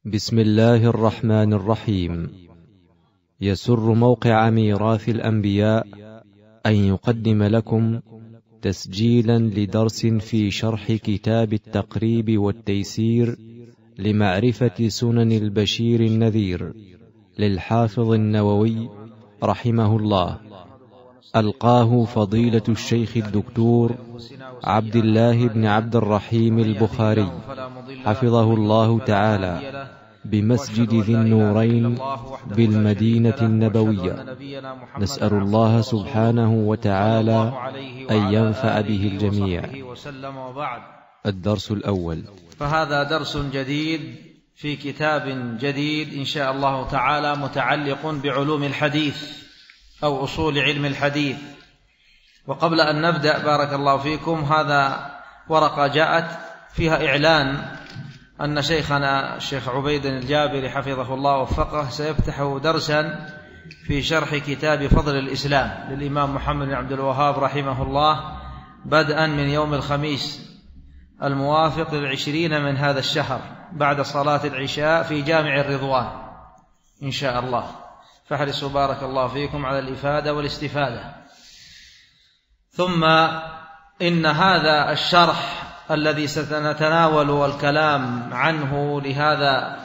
بسم الله الرحمن الرحيم. يسر موقع ميراث الأنبياء أن يقدم لكم تسجيلا لدرس في شرح كتاب التقريب والتيسير لمعرفة سنن البشير النذير للحافظ النووي رحمه الله، ألقاه فضيلة الشيخ الدكتور عبد الله بن عبد الرحيم البخاري حفظه الله تعالى بمسجد ذي النورين بالمدينة النبوية. نسأل الله سبحانه وتعالى أن ينفع به الجميع. الدرس الأول. فهذا درس جديد في كتاب جديد إن شاء الله تعالى متعلق بعلوم الحديث أو أصول علم الحديث. وقبل أن نبدأ بارك الله فيكم، هذا ورقة جاءت فيها إعلان أن شيخنا الشيخ عبيد الجابري حفظه الله ووفقه سيفتح درسا في شرح كتاب فضل الإسلام للإمام محمد بن عبد الوهاب رحمه الله، بدءا من يوم الخميس الموافق 20 من هذا الشهر بعد صلاة العشاء في جامع الرضوان إن شاء الله. فاحرصوا بارك الله فيكم على الإفادة والاستفادة. ثم إن هذا الشرح الذي سنتناول الكلام عنه لهذا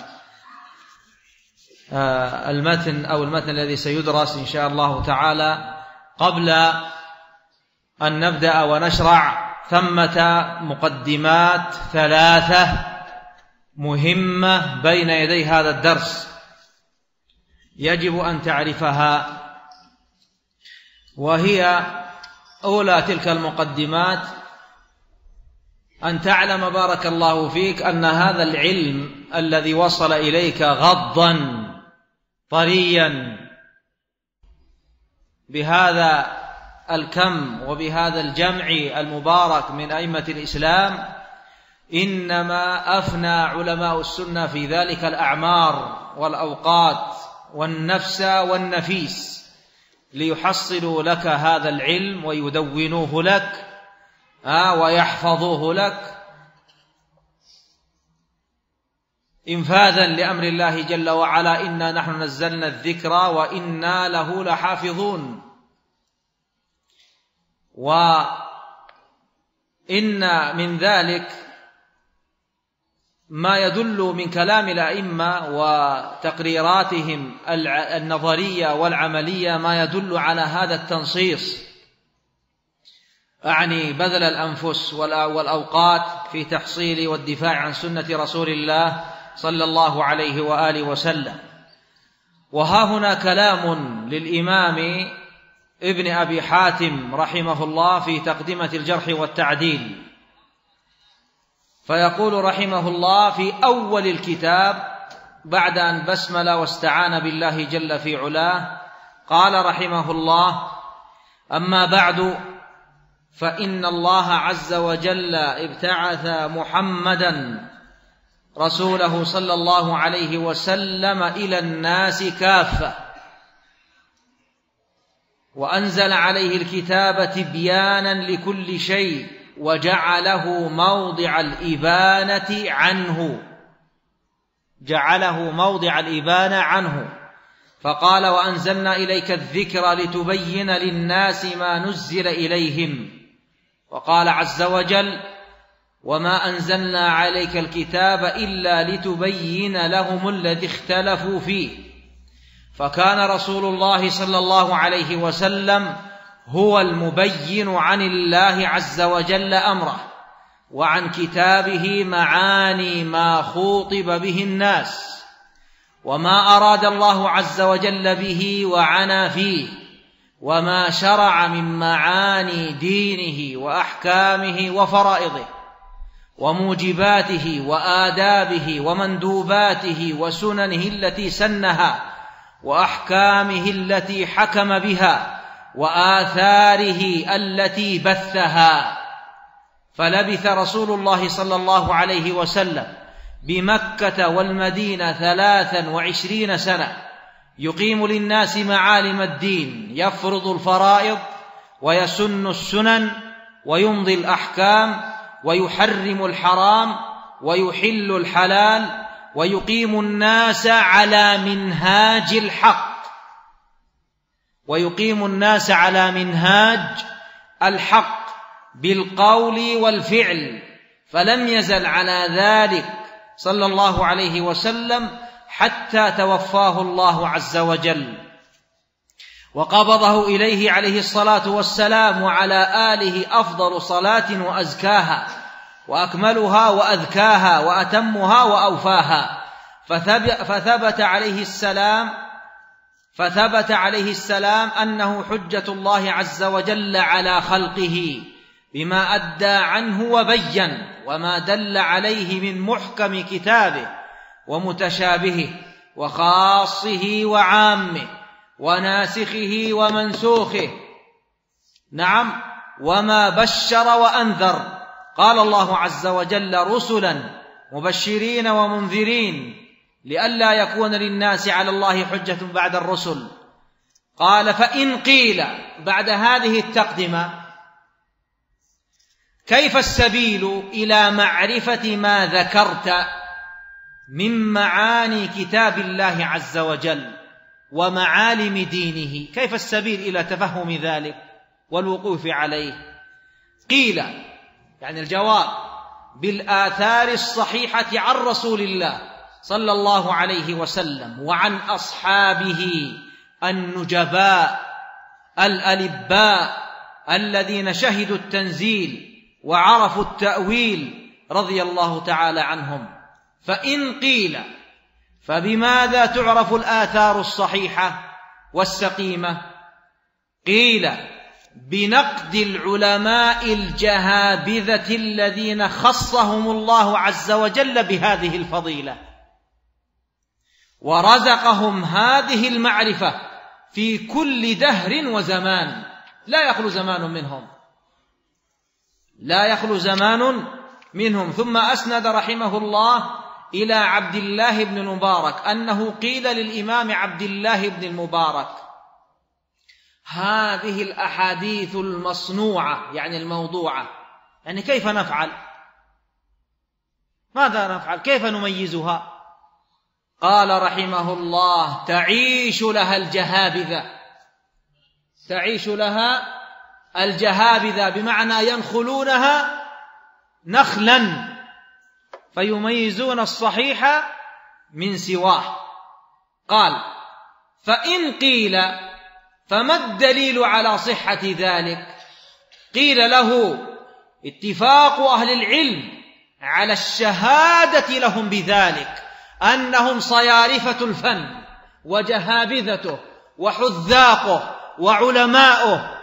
المتن أو المتن الذي سيدرس إن شاء الله تعالى، قبل أن نبدأ ونشرع ثمة مقدمات 3 مهمة بين يدي هذا الدرس يجب أن تعرفها. وهي أولى تلك المقدمات أن تعلم بارك الله فيك أن هذا العلم الذي وصل إليك غضا طريا بهذا الكم وبهذا الجمع المبارك من أئمة الإسلام، إنما أفنى علماء السنة في ذلك الأعمار والأوقات والنفس والنفيس ليحصلوا لك هذا العلم ويدونوه لك ويحفظوه لك إنفاذا لأمر الله جل وعلا: إنا نحن نزلنا الذكر وإنا له لحافظون. وإن من ذلك ما يدل من كلام الأئمة وتقريراتهم النظرية والعملية ما يدل على هذا التنصيص، أعني بذل الأنفس والأوقات في تحصيل والدفاع عن سنة رسول الله صلى الله عليه وآله وسلم. وها هنا كلام للإمام ابن أبي حاتم رحمه الله في تقدمة الجرح والتعديل، فيقول رحمه الله في أول الكتاب بعد أن بسمل واستعان بالله جل في علاه، قال رحمه الله: أما بعد، فإن الله عز وجل ابتعث محمدا رسوله صلى الله عليه وسلم إلى الناس كافة، وأنزل عليه الكتاب تبيانا لكل شيء، وجعله موضع الإبانة عنه، فقال: وأنزلنا إليك الذكر لتبين للناس ما نزل إليهم. وقال عز وجل: وما أنزلنا عليك الكتاب إلا لتبين لهم الذي اختلفوا فيه. فكان رسول الله صلى الله عليه وسلم هو المبين عن الله عز وجل أمره وعن كتابه معاني ما خوطب به الناس وما أراد الله عز وجل به وعنا فيه، وما شرع من معاني دينه وأحكامه وفرائضه وموجباته وآدابه ومندوباته وسننه التي سنها وأحكامه التي حكم بها وآثاره التي بثها. فلبث رسول الله صلى الله عليه وسلم بمكة والمدينة 23 سنة يقيم للناس معالم الدين، يفرض الفرائض ويسن السنن ويمضي الأحكام ويحرم الحرام ويحل الحلال ويقيم الناس على منهاج الحق، ويقيم الناس على منهاج الحق بالقول والفعل، فلم يزل على ذلك صلى الله عليه وسلم حتى توفاه الله عز وجل وقبضه إليه عليه الصلاة والسلام، وعلى آله أفضل صلاة وأزكاها وأكملها وأذكاها وأتمها وأوفاها. فثبت عليه السلام أنه حجة الله عز وجل على خلقه بما أدى عنه وبين، وما دل عليه من محكم كتابه ومتشابهه وخاصه وعامه وناسخه ومنسوخه، نعم، وما بشر وأنذر. قال الله عز وجل: رسلا مبشرين ومنذرين لئلا يكون للناس على الله حجة بعد الرسل. قال: فإن قيل، بعد هذه التقدمة، كيف السبيل إلى معرفة ما ذكرت من معاني كتاب الله عز وجل ومعالم دينه؟ كيف السبيل إلى تفهم ذلك والوقوف عليه؟ قيل، يعني الجواب: بالآثار الصحيحة عن رسول الله صلى الله عليه وسلم وعن أصحابه النجباء الألباء الذين شهدوا التنزيل وعرفوا التأويل رضي الله تعالى عنهم. فإن قيل، فبماذا تعرف الآثار الصحيحة والسقيمة؟ قيل: بنقد العلماء الجهابذة الذين خصهم الله عز وجل بهذه الفضيلة ورزقهم هذه المعرفة في كل دهر وزمان، لا يخلو زمان منهم. ثم أسند رحمه الله إلى عبد الله بن المبارك أنه قيل للإمام عبد الله بن المبارك: هذه الأحاديث المصنوعة، يعني الموضوعة، يعني كيف نفعل؟ ماذا نفعل؟ كيف نميزها؟ قال رحمه الله: تعيش لها الجهابذة، بمعنى ينخلونها نخلا فيميزون الصحيح من سواه. قال: فإن قيل فما الدليل على صحة ذلك؟ قيل له: اتفاق أهل العلم على الشهادة لهم بذلك، أنهم صيارفة الفن وجهابذته وحذاقه وعلماؤه.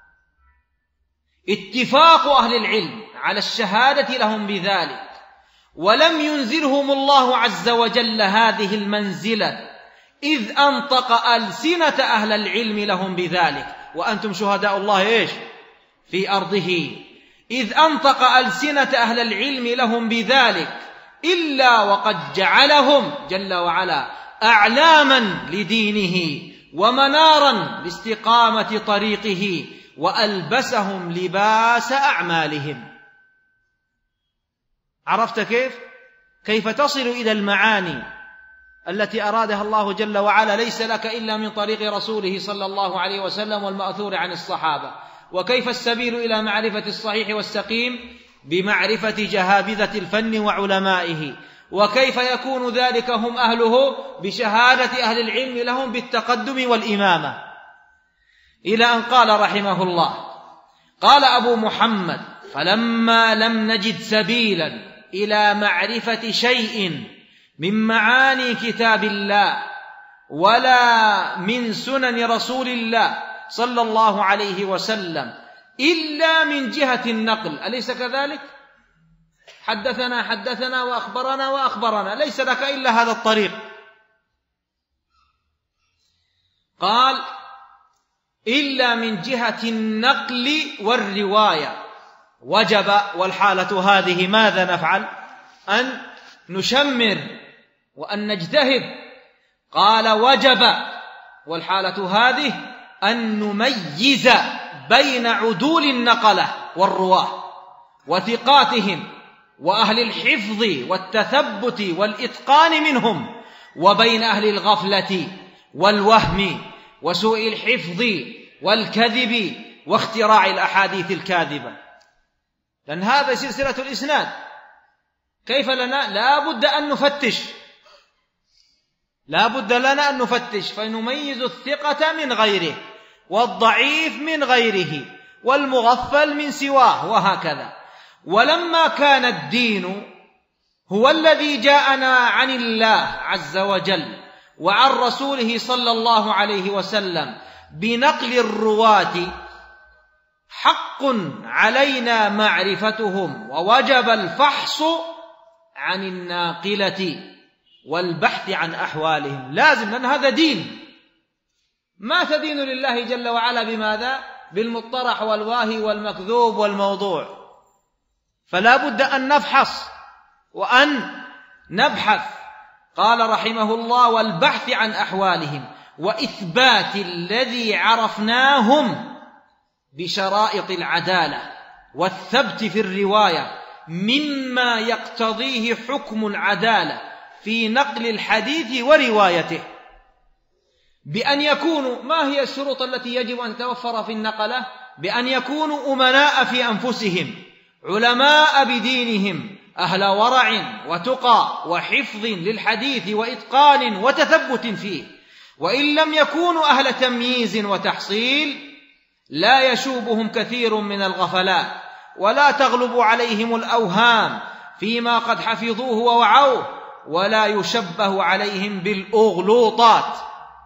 اتفاق أهل العلم على الشهادة لهم بذلك، ولم ينزلهم الله عز وجل هذه المنزلة إذ أنطق ألسنة أهل العلم لهم بذلك، وأنتم شهداء الله في أرضه. إذ أنطق ألسنة أهل العلم لهم بذلك، إلا وقد جعلهم جل وعلا أعلاما لدينه ومنارا لاستقامة طريقه، وألبسهم لباس أعمالهم. عرفت كيف تصل إلى المعاني التي أرادها الله جل وعلا؟ ليس لك إلا من طريق رسوله صلى الله عليه وسلم والمأثور عن الصحابة. وكيف السبيل إلى معرفة الصحيح والسقيم؟ بمعرفة جهابذة الفن وعلمائه. وكيف يكون ذلك هم أهله؟ بشهادة أهل العلم لهم بالتقدم والإمامة. إلى أن قال رحمه الله: قال أبو محمد: فلما لم نجد سبيلا إلى معرفة شيء من معاني كتاب الله ولا من سنن رسول الله صلى الله عليه وسلم إلا من جهة النقل، أليس كذلك؟ حدثنا وأخبرنا، ليس لك إلا هذا الطريق. قال: إلا من جهة النقل والرواية. وجب، والحالة هذه ماذا نفعل؟ أن نشمر وأن نجتهد. قال: وجب، والحالة هذه أن نميز بين عدول النقلة والرواه وثقاتهم وأهل الحفظ والتثبت والإتقان منهم، وبين أهل الغفلة والوهم وسوء الحفظ والكذب واختراع الأحاديث الكاذبة. لأن هذا سلسلة الإسناد. كيف لنا؟ لا بد لنا أن نفتش فنميز الثقة من غيره والضعيف من غيره والمغفل من سواه وهكذا. ولما كان الدين هو الذي جاءنا عن الله عز وجل وعن رسوله صلى الله عليه وسلم بنقل الرواة، حق علينا معرفتهم، ووجب الفحص عن الناقلة والبحث عن أحوالهم. لازم، لأن هذا دين. ما تدين لله جل وعلا بماذا؟ بالمطرح والواهي والمكذوب والموضوع. فلا بد أن نفحص وأن نبحث. قال رحمه الله: والبحث عن أحوالهم وإثبات الذي عرفناهم بشرائط العدالة والثبت في الرواية مما يقتضيه حكم العدالة في نقل الحديث وروايته، بأن يكونوا، ما هي الشروط التي يجب أن تتوفر في النقلة؟ بأن يكونوا أمناء في أنفسهم، علماء بدينهم، أهل ورع وتقى وحفظ للحديث وإتقان وتثبت فيه. وإن لم يكونوا أهل تمييز وتحصيل لا يشوبهم كثير من الغفلات، ولا تغلب عليهم الأوهام فيما قد حفظوه ووعوه، ولا يشبه عليهم بالأغلوطات.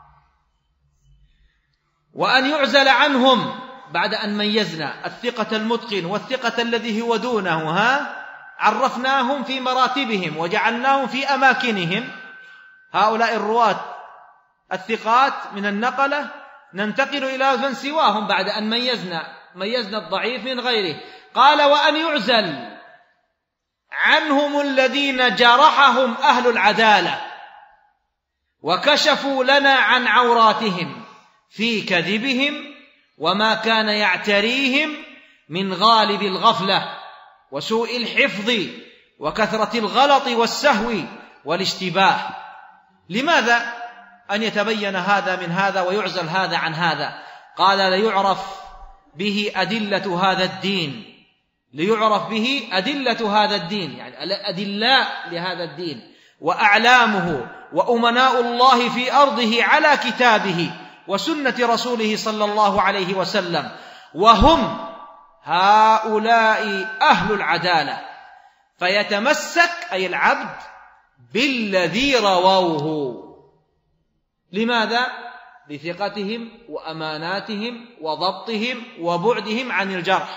وأن يعزل عنهم بعد أن ميزنا الثقة المتقن والثقة الذي هو دونه، عرفناهم في مراتبهم وجعلناهم في أماكنهم. هؤلاء الرواة الثقات من النقلة ننتقل إلى من سواهم بعد أن ميزنا الضعيف من غيره. قال: وأن يعزل عنهم الذين جرحهم أهل العدالة وكشفوا لنا عن عوراتهم في كذبهم وما كان يعتريهم من غالب الغفلة وسوء الحفظ وكثرة الغلط والسهو والاشتباه. لماذا أن يتبين هذا من هذا ويعزل هذا عن هذا؟ قال: ليعرف به أدلة هذا الدين، ليعرف به أدلة هذا الدين، يعني الأدلاء لهذا الدين وأعلامه وأمناء الله في أرضه على كتابه وسنة رسوله صلى الله عليه وسلم، وهم هؤلاء أهل العدالة. فيتمسك أي العبد بالذي رووه. لماذا؟ لثقتهم وأماناتهم وضبطهم وبعدهم عن الجرح.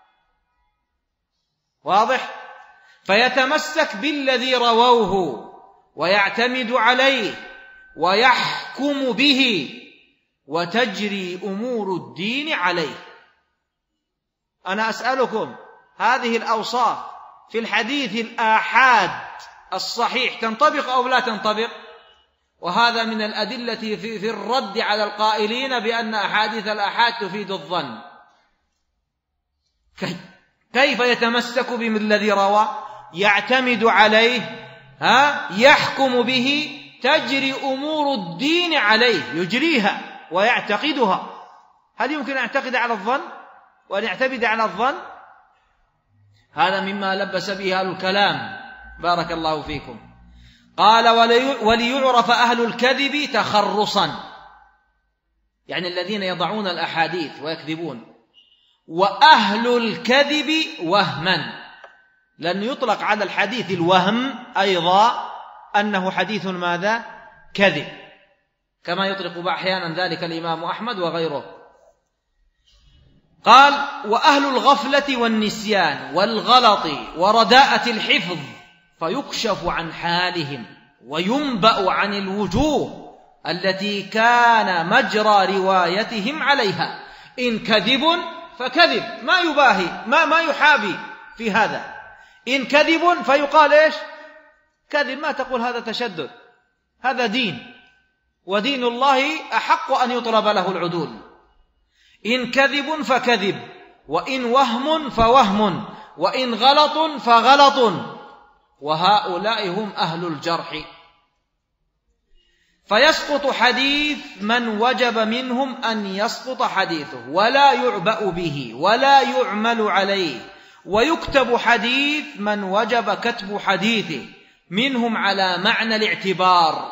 واضح؟ فيتمسك بالذي رووه ويعتمد عليه ويحكم به وتجري أمور الدين عليه. أنا أسألكم، هذه الأوصاف في الحديث الآحاد الصحيح تنطبق أو لا تنطبق؟ وهذا من الأدلة في الرد على القائلين بأن أحاديث الآحاد تفيد الظن. كيف يتمسك بالذي روى؟ يعتمد عليه، يحكم به، تجري أمور الدين عليه، يجريها ويعتقدها. هل يمكن أن يعتقد على الظن وأن يعتمد على الظن؟ هذا مما لبس به أهل الكلام، بارك الله فيكم. قال: وليعرف أهل الكذب تخرصا، يعني الذين يضعون الأحاديث ويكذبون، وأهل الكذب وهما، لأن يطلق على الحديث الوهم أيضا أنه حديث ماذا؟ كذب، كما يطلق أحيانا ذلك الإمام أحمد وغيره. قال: وأهل الغفلة والنسيان والغلط ورداءة الحفظ، فيكشف عن حالهم وينبأ عن الوجوه التي كان مجرى روايتهم عليها. إن كذب فكذب، ما يباهي، ما يحابي في هذا. إن كذب فيقال إيش؟ كذب، ما تقول هذا تشدد، هذا دين، ودين الله أحق أن يطلب له العدول. إن كذب فكذب، وإن وهم فوهم، وإن غلط فغلط، وهؤلاء هم أهل الجرح. فيسقط حديث من وجب منهم أن يسقط حديثه ولا يعبأ به ولا يعمل عليه، ويكتب حديث من وجب كتب حديثه منهم على معنى الاعتبار.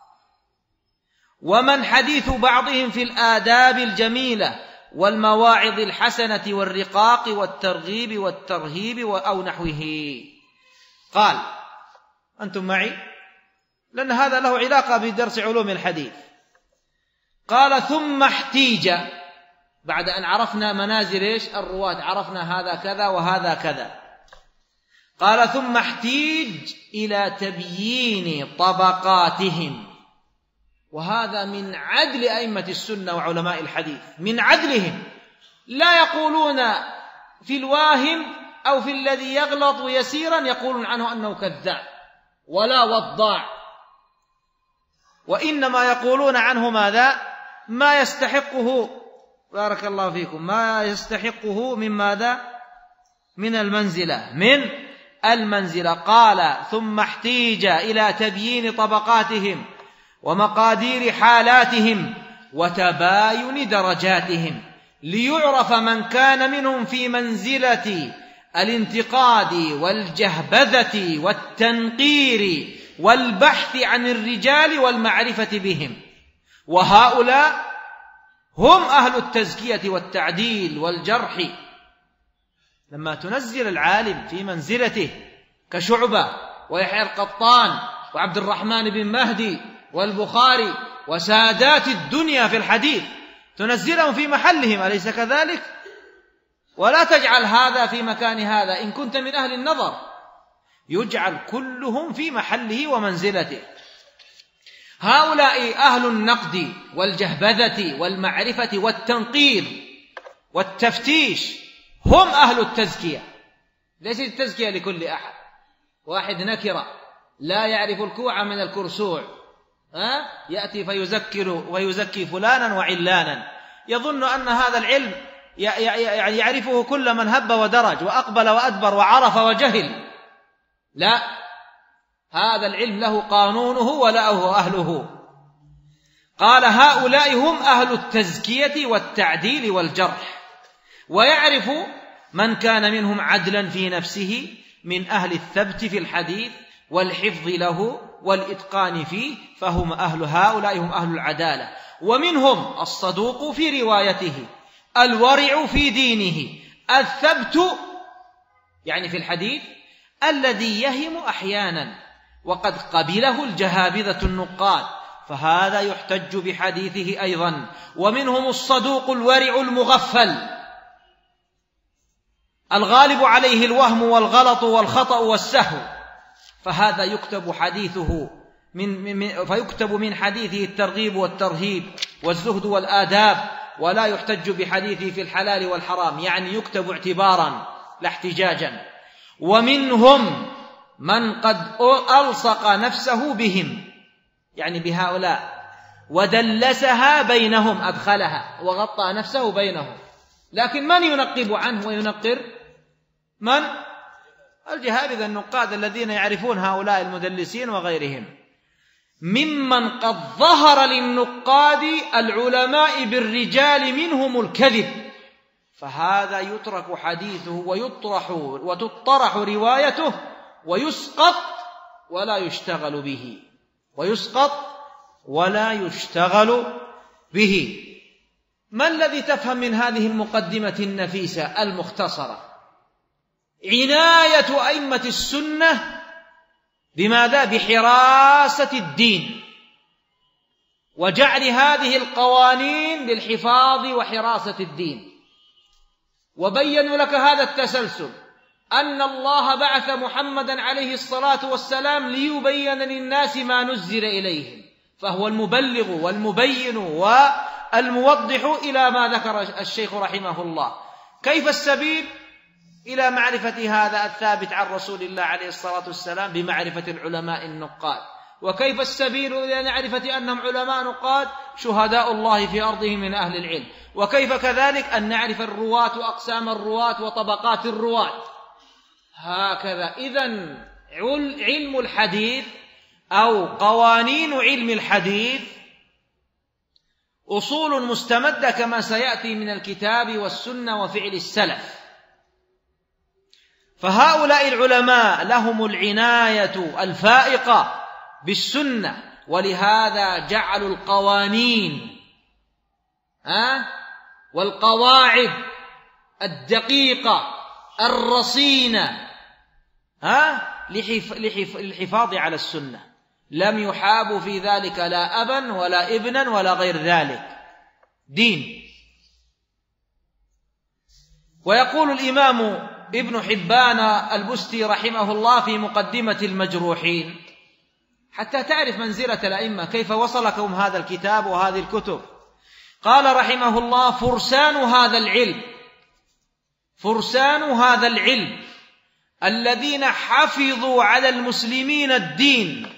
ومن حديث بعضهم في الآداب الجميلة والمواعظ الحسنة والرقاق والترغيب والترهيب أو نحوه. قال: أنتم معي؟ لأن هذا له علاقة بدرس علوم الحديث. قال: ثم احتيج، بعد أن عرفنا منازل الرواة، عرفنا هذا كذا وهذا كذا، قال: ثم احتيج إلى تبيين طبقاتهم. وهذا من عدل أئمة السنة وعلماء الحديث، من عدلهم، لا يقولون في الواهم أو في الذي يغلط يسيرا يقولون عنه أنه كذاب ولا وضاع، وإنما يقولون عنه ماذا؟ ما يستحقه، بارك الله فيكم، ما يستحقه من ماذا؟ من المنزلة. قال: ثم احتيج إلى تبيين طبقاتهم ومقادير حالاتهم وتباين درجاتهم، ليعرف من كان منهم في منزلة الانتقاد والجهبذة والتنقير والبحث عن الرجال والمعرفة بهم. وهؤلاء هم أهل التزكية والتعديل والجرح. لما تنزل العالم في منزلته كشعبة ويحيى القطان وعبد الرحمن بن مهدي والبخاري وسادات الدنيا في الحديث، تنزلهم في محلهم، أليس كذلك؟ ولا تجعل هذا في مكان هذا، إن كنت من أهل النظر يجعل كلهم في محله ومنزلته. هؤلاء أهل النقد والجهبذة والمعرفة والتنقير والتفتيش، هم أهل التزكية. ليست التزكية لكل أحد، واحد نكرة لا يعرف الكوع من الكرسوع، يأتي فيذكر ويزكي فلانا وعلانا، يظن أن هذا العلم يعرفه كل من هب ودرج وأقبل وأدبر وعرف وجهل. لا، هذا العلم له قانونه وله أهله. قال: هؤلاء هم أهل التزكية والتعديل والجرح، ويعرف من كان منهم عدلا في نفسه من أهل الثبت في الحديث والحفظ له والإتقان فيه، فهم هؤلاء هم أهل العدالة. ومنهم الصدوق في روايته، الورع في دينه، الثبت يعني في الحديث، الذي يهم أحيانا وقد قبله الجهابذة النقاد، فهذا يحتج بحديثه أيضا. ومنهم الصدوق الورع المغفل، الغالب عليه الوهم والغلط والخطأ والسهو، فهذا يكتب حديثه فيكتب من حديثه الترغيب والترهيب والزهد والآداب، ولا يحتج بحديثه في الحلال والحرام، يعني يكتب اعتبارا لا احتجاجا. ومنهم من قد ألصق نفسه بهم، يعني بهؤلاء، ودلسها بينهم، أدخلها وغطى نفسه بينهم، لكن من ينقب عنه وينقر؟ من؟ الجهابذة النقاد الذين يعرفون هؤلاء المدلسين وغيرهم. ممن قد ظهر للنقاد العلماء بالرجال منهم الكذب، فهذا يترك حديثه وتطرح روايته ويسقط ولا يشتغل به. ما الذي تفهم من هذه المقدمة النفيسة المختصرة؟ عناية أئمة السنة بماذا؟ بحراسة الدين، وجعل هذه القوانين للحفاظ وحراسة الدين. وبينوا لك هذا التسلسل، أن الله بعث محمدا عليه الصلاة والسلام ليبين للناس ما نزل إليهم، فهو المبلغ والمبين والموضح إلى ما ذكر الشيخ رحمه الله. كيف السبيل إلى معرفة هذا الثابت عن رسول الله عليه الصلاة والسلام؟ بمعرفة العلماء النقاد. وكيف السبيل إلى معرفة أنهم علماء نقاد؟ شهداء الله في أرضهم من أهل العلم. وكيف كذلك أن نعرف الرواة وأقسام الرواة وطبقات الرواة، هكذا. إذن علم الحديث أو قوانين علم الحديث أصول مستمدة كما سيأتي من الكتاب والسنة وفعل السلف. فهؤلاء العلماء لهم العناية الفائقة بالسنة، ولهذا جعلوا القوانين والقواعد الدقيقة الرصينة للحفاظ على السنة، لم يحابوا في ذلك لا أبا ولا ابنا ولا غير ذلك، دين. ويقول الإمام ابن حبان البستي رحمه الله في مقدمة المجروحين، حتى تعرف منزلة الأئمة كيف وصلكم هذا الكتاب وهذه الكتب، قال رحمه الله: فرسان هذا العلم الذين حفظوا على المسلمين الدين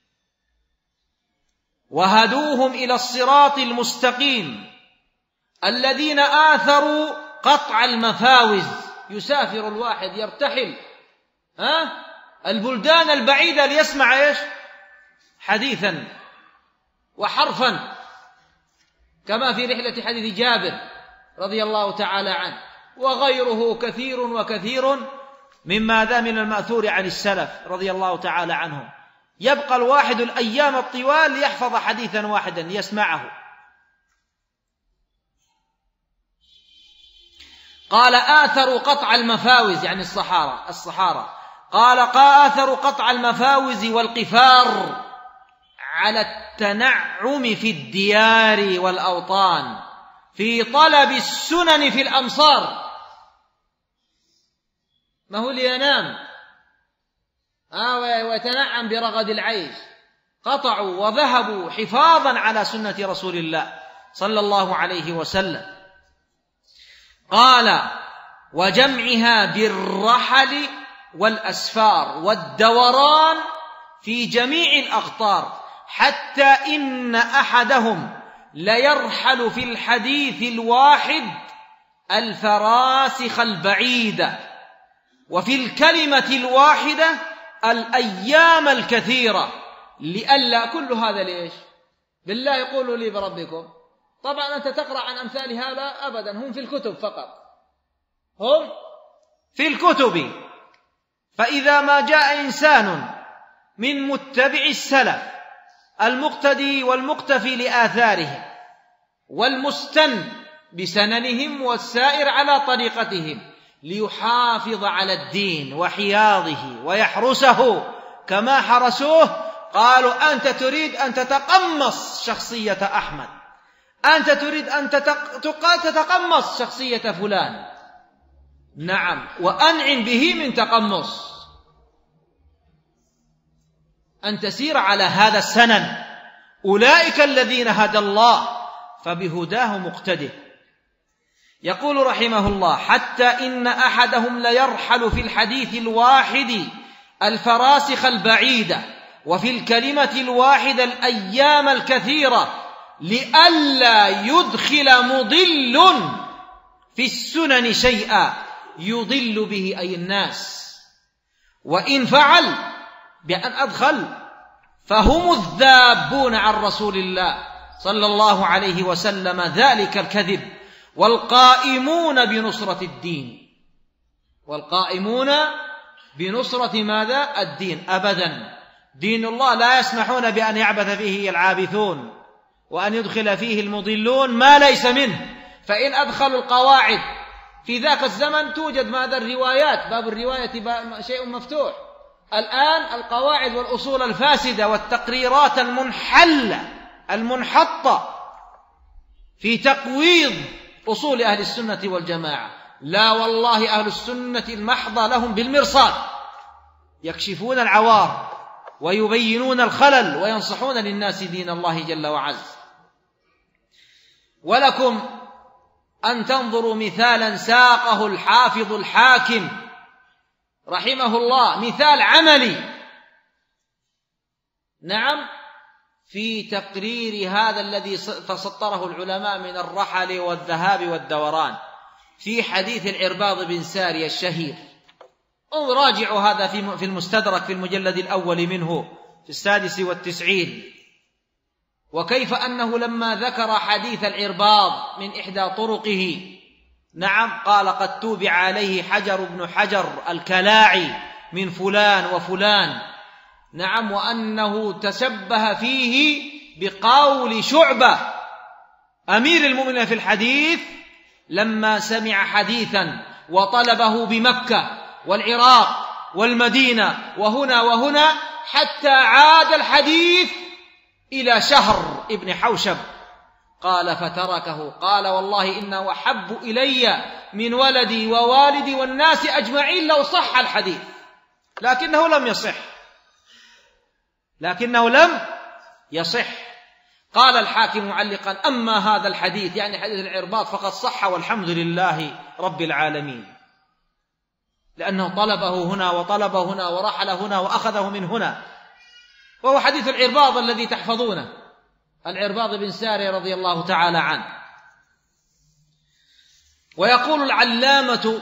وهدوهم إلى الصراط المستقيم، الذين آثروا قطع المفاوز. يسافر الواحد يرتحل البلدان البعيدة ليسمع حديثا وحرفا، كما في رحلة حديث جابر رضي الله تعالى عنه، وغيره كثير وكثير مما من المأثور عن السلف رضي الله تعالى عنهم. يبقى الواحد الأيام الطوال ليحفظ حديثا واحدا يسمعه. قال: آثروا قطع المفاوز، يعني الصحارى. قال: آثروا قطع المفاوز والقفار على التنعم في الديار والأوطان في طلب السنن في الأمصار. ما هو اللي ينام ويتنعم برغد العيش، قطعوا وذهبوا حفاظا على سنة رسول الله صلى الله عليه وسلم. قال: وجمعها بالرحل والأسفار والدوران في جميع الأقطار، حتى إن أحدهم ليرحل في الحديث الواحد الفراسخ البعيدة، وفي الكلمة الواحدة الأيام الكثيرة، لئلا كل هذا ليش؟ بالله يقولوا لي بربكم. طبعا أنت تقرأ عن أمثال هذا أبدا، هم في الكتب فقط، هم في الكتب. فإذا ما جاء إنسان من متبع السلف المقتدي والمقتفي لآثارهم والمستن بسننهم والسائر على طريقتهم ليحافظ على الدين وحياضه ويحرسه كما حرسوه، قالوا: أنت تريد أن تتقمص شخصية أحمد، أنت تريد أن تتقمص شخصية فلان. نعم، وأنعم به من تقمص، أن تسير على هذا السنن. أولئك الذين هدى الله فبهداه مقتده. يقول رحمه الله: حتى إن أحدهم ليرحل في الحديث الواحد الفراسخ البعيدة، وفي الكلمة الواحدة الأيام الكثيرة، لئلا يدخل مضل في السنن شيئا يضل به أي الناس، وإن فعل بأن أدخل فهم الذابون عن رسول الله صلى الله عليه وسلم ذلك الكذب، والقائمون بنصرة الدين. والقائمون بنصرة ماذا؟ الدين. أبدا، دين الله لا يسمحون بأن يعبث فيه العابثون وأن يدخل فيه المضلون ما ليس منه. فإن أدخلوا القواعد في ذاك الزمن توجد ماذا؟ الروايات، باب الرواية شيء مفتوح. الآن القواعد والأصول الفاسدة والتقريرات المنحلة المنحطة في تقويض أصول أهل السنة والجماعة. لا والله، أهل السنة المحضة لهم بالمرصاد، يكشفون العوار ويبينون الخلل وينصحون للناس دين الله جل وعز. ولكم أن تنظروا مثالا ساقه الحافظ الحاكم رحمه الله، مثال عملي، نعم، في تقرير هذا الذي تسطره العلماء من الرحل والذهاب والدوران، في حديث العرباض بن سارية الشهير راجعوا هذا في المستدرك في المجلد الأول منه في 96. وكيف أنه لما ذكر حديث العرباض من إحدى طرقه، نعم، قال قد توبع عليه حجر بن حجر الكلاعي من فلان وفلان، نعم، وأنه تشبه فيه بقول شعبة أمير المؤمنين في الحديث لما سمع حديثا وطلبه بمكة والعراق والمدينة وهنا وهنا حتى عاد الحديث إلى شهر ابن حوشب، قال فتركه، قال والله إنه أحب إلي من ولدي ووالدي والناس أجمعين لو صح الحديث، لكنه لم يصح. قال الحاكم معلقا أما هذا الحديث، يعني حديث العرباض، فقد صح والحمد لله رب العالمين، لأنه طلبه هنا وطلبه هنا ورحل هنا وأخذه من هنا، وهو حديث العرباض الذي تحفظونه، العرباض بن سارية رضي الله تعالى عنه. ويقول العلامة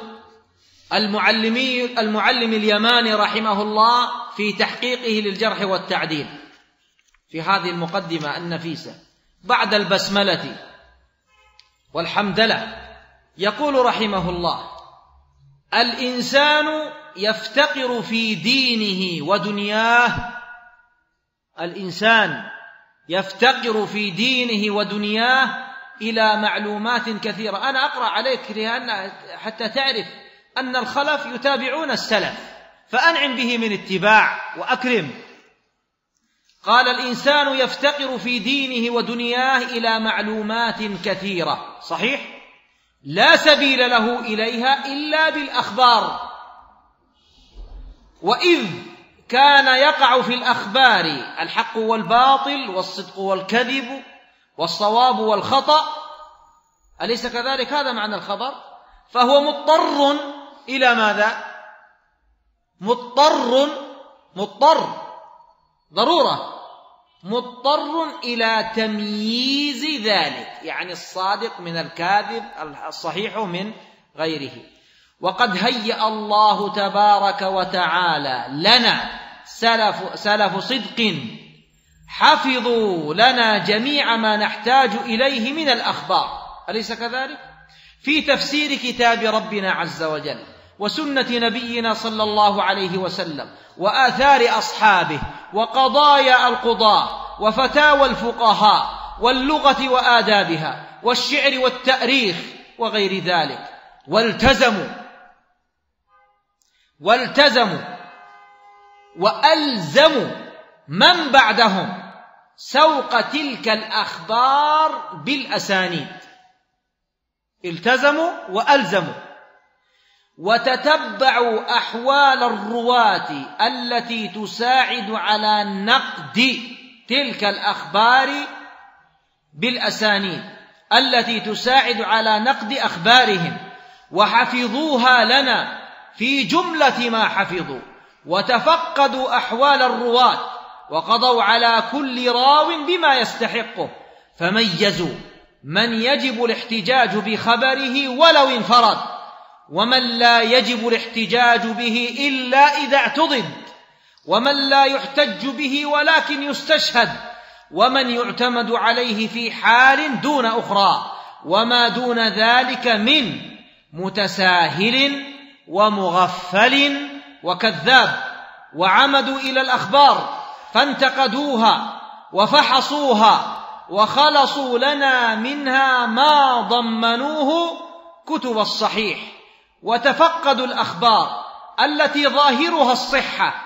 المعلم اليماني رحمه الله في تحقيقه للجرح والتعديل في هذه المقدمة النفيسة بعد البسملة والحمدلة، يقول رحمه الله: الإنسان يفتقر في دينه ودنياه، الإنسان يفتقر في دينه ودنياه إلى معلومات كثيرة. أنا أقرأ عليك لأن حتى تعرف أن الخلف يتابعون السلف، فأنعم به من اتباع وأكرم. قال: الإنسان يفتقر في دينه ودنياه إلى معلومات كثيرة، صحيح، لا سبيل له إليها إلا بالأخبار. وإذ كان يقع في الأخبار الحق والباطل والصدق والكذب والصواب والخطأ، أليس كذلك؟ هذا معنى الخبر. فهو مضطر إلى ماذا؟ مضطر ضرورة، مضطر إلى تمييز ذلك، يعني الصادق من الكاذب، الصحيح من غيره. وقد هيأ الله تبارك وتعالى لنا سلف صدق حفظوا لنا جميع ما نحتاج إليه من الأخبار، أليس كذلك؟ في تفسير كتاب ربنا عز وجل وسنة نبينا صلى الله عليه وسلم وآثار أصحابه وقضايا القضاة وفتاوى الفقهاء واللغة وآدابها والشعر والتأريخ وغير ذلك، والتزموا وألزموا من بعدهم سوق تلك الأخبار بالأسانيد. التزموا وألزموا، وتتبعوا أحوال الرواة التي تساعد على نقد تلك الأخبار بالأسانيد، التي تساعد على نقد أخبارهم، وحفظوها لنا في جملة ما حفظوا، وتفقدوا أحوال الرواة وقضوا على كل راو بما يستحقه، فميزوا من يجب الاحتجاج بخبره ولو انفرد، ومن لا يجب الاحتجاج به إلا إذا اعتضد، ومن لا يحتج به ولكن يستشهد، ومن يعتمد عليه في حال دون أخرى، وما دون ذلك من متساهل ومغفل وكذاب. وعمدوا إلى الأخبار فانتقدوها وفحصوها وخلصوا لنا منها ما ضمنوه كتب الصحيح، وتفقدوا الأخبار التي ظاهرها الصحة،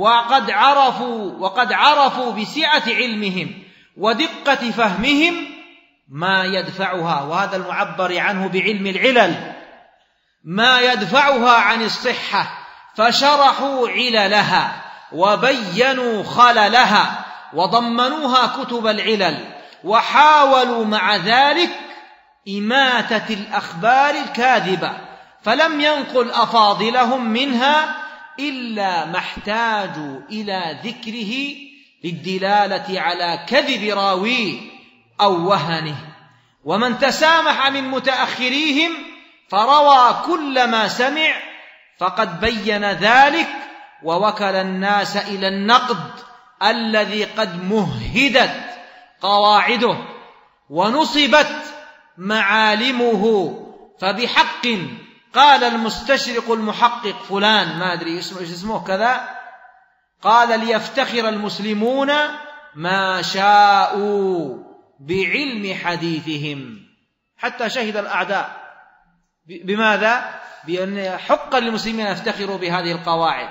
وقد عرفوا بسعة علمهم ودقة فهمهم ما يدفعها، وهذا المعبر عنه بعلم العلل، ما يدفعها عن الصحة، فشرحوا عللها وبينوا خللها وضمنوها كتب العلل، وحاولوا مع ذلك إماتة الأخبار الكاذبة، فلم ينقل أفاضلهم منها إلا ما احتاجوا إلى ذكره للدلالة على كذب راويه أو وهنه. ومن تسامح من متأخريهم فروى كل ما سمع فقد بين ذلك ووكل الناس إلى النقد الذي قد مهدت قواعده ونصبت معالمه. فبحق قال المستشرق المحقق فلان ما أدري اسمه كذا، قال ليفتخر المسلمون ما شاءوا بعلم حديثهم، حتى شهد الأعداء بماذا؟ بأن حق للمسلمين يفتخروا بهذه القواعد،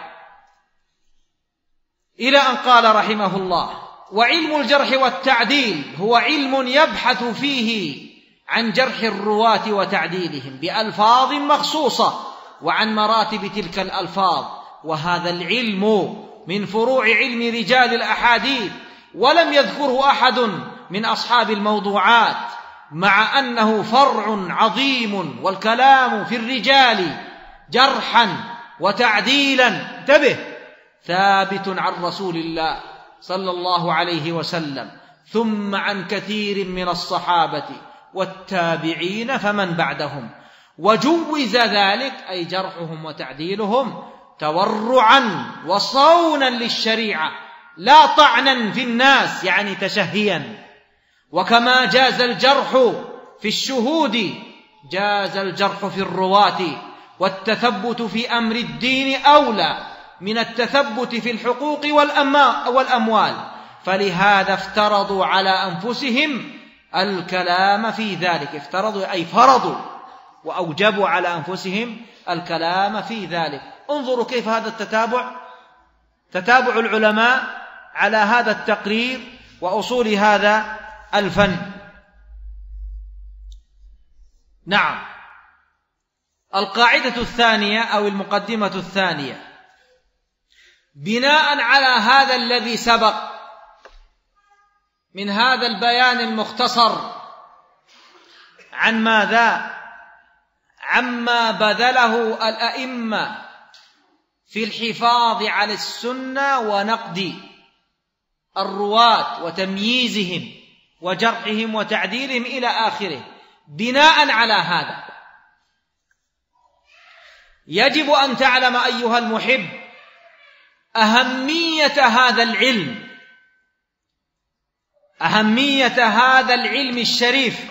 إلى أن قال رحمه الله: وعلم الجرح والتعديل هو علم يبحث فيه عن جرح الرواة وتعديلهم بألفاظ مخصوصة وعن مراتب تلك الألفاظ، وهذا العلم من فروع علم رجال الأحاديث، ولم يذكره أحد من أصحاب الموضوعات، مع أنه فرع عظيم. والكلام في الرجال جرحا وتعديلا انتبه ثابت عن رسول الله صلى الله عليه وسلم، ثم عن كثير من الصحابة والتابعين فمن بعدهم، وجوز ذلك أي جرحهم وتعديلهم تورعا وصونا للشريعة لا طعنا في الناس، يعني تشهيا. وكما جاز الجرح في الشهود جاز الجرح في الرواة، والتثبت في أمر الدين أولى من التثبت في الحقوق والأموال، فلهذا افترضوا على أنفسهم الكلام في ذلك. افترضوا أي فرضوا وأوجبوا على أنفسهم الكلام في ذلك. انظروا كيف هذا تتابع العلماء على هذا التقرير وأصول هذا الفن. نعم، القاعدة الثانية أو المقدمة الثانية: بناء على هذا الذي سبق من هذا البيان المختصر عن ماذا؟ عما بذله الأئمة في الحفاظ على السنة ونقد الرواة وتمييزهم وجرحهم وتعديلهم إلى آخره. بناء على هذا يجب أن تعلم أيها المحب أهمية هذا العلم، أهمية هذا العلم الشريف.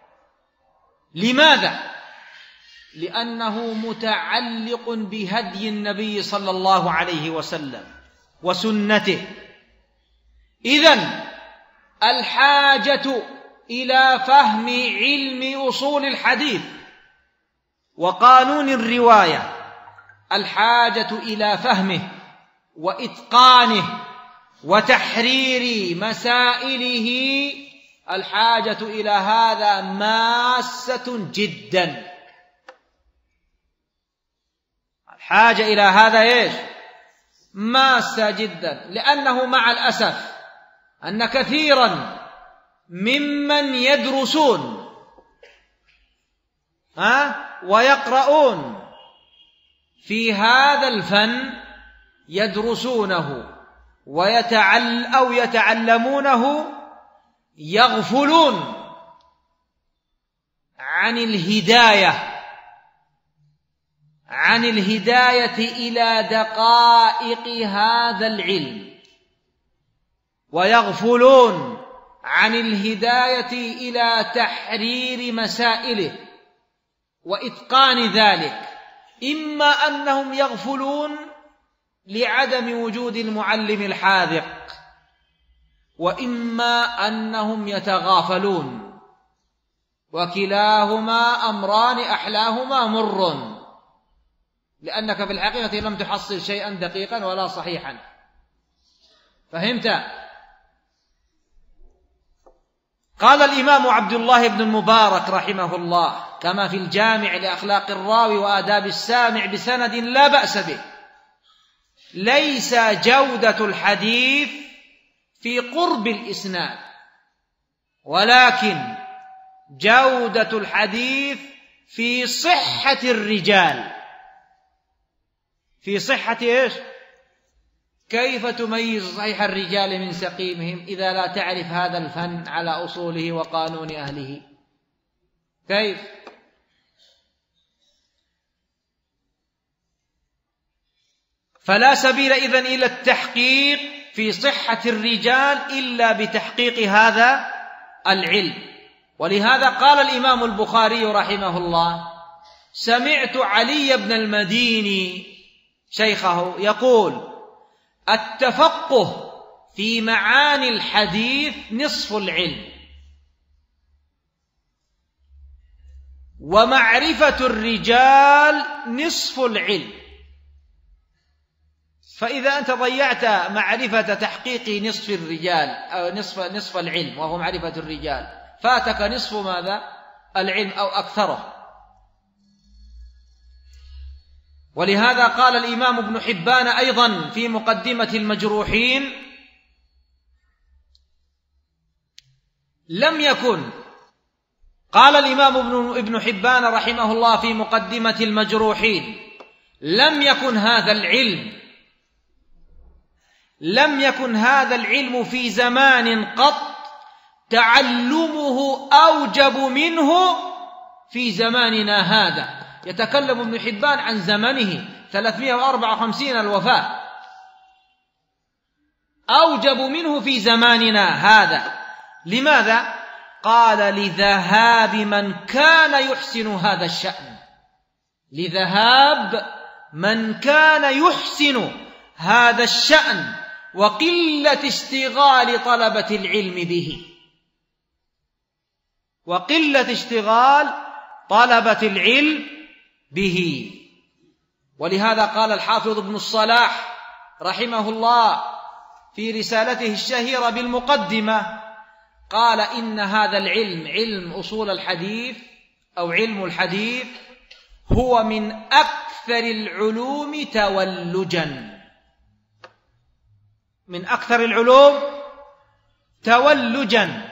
لماذا؟ لأنه متعلق بهدي النبي صلى الله عليه وسلم وسنته. إذن الحاجة إلى فهم علم أصول الحديث وقانون الرواية، الحاجة إلى فهمه وإتقانه وتحرير مسائله، الحاجة إلى هذا ماسة جدا. الحاجة إلى هذا إيش؟ ماسة جدا، لأنه مع الأسف أن كثيرا ممن يدرسون ويقرؤون في هذا الفن يدرسونه أو يتعلمونه يغفلون عن الهداية إلى دقائق هذا العلم، ويغفلون عن الهداية إلى تحرير مسائله وإتقان ذلك. إما أنهم يغفلون لعدم وجود المعلم الحاذق، وإما أنهم يتغافلون، وكلاهما أمران أحلاهما مر، لأنك في الحقيقة لم تحصل شيئا دقيقا ولا صحيحا. فهمت؟ قال الإمام عبد الله بن المبارك رحمه الله كما في الجامع لأخلاق الراوي وآداب السامع بسند لا بأس به: ليس جودة الحديث في قرب الإسناد، ولكن جودة الحديث في صحة الرجال. في صحة إيش؟ كيف تميز صحيح الرجال من سقيمهم إذا لا تعرف هذا الفن على أصوله وقانون أهله؟ كيف؟ فلا سبيل إذن إلى التحقيق في صحة الرجال إلا بتحقيق هذا العلم. ولهذا قال الإمام البخاري رحمه الله: سمعت علي بن المديني شيخه يقول: التفقه في معاني الحديث نصف العلم، ومعرفة الرجال نصف العلم. فإذا أنت ضيعت معرفة تحقيق نصف الرجال أو نصف العلم وهو معرفة الرجال، فاتك نصف ماذا؟ العلم أو أكثره. ولهذا قال الإمام ابن حبان أيضا في مقدمة المجروحين: لم يكن، قال الإمام ابن حبان رحمه الله في مقدمة المجروحين: لم يكن هذا العلم في زمان قط تعلمه أوجب منه في زماننا هذا. يتكلم ابن حبان عن زمنه 354 الوفاة، أوجب منه في زماننا هذا. لماذا؟ قال: لذهاب من كان يحسن هذا الشأن، لذهاب من كان يحسن هذا الشأن، وقلة اشتغال طلبة العلم به، وقلة اشتغال طلبة العلم به. ولهذا قال الحافظ ابن الصلاح رحمه الله في رسالته الشهيرة بالمقدمة، قال: إن هذا العلم، علم أصول الحديث أو علم الحديث، هو من أكثر العلوم تولجا، من أكثر العلوم تولجا.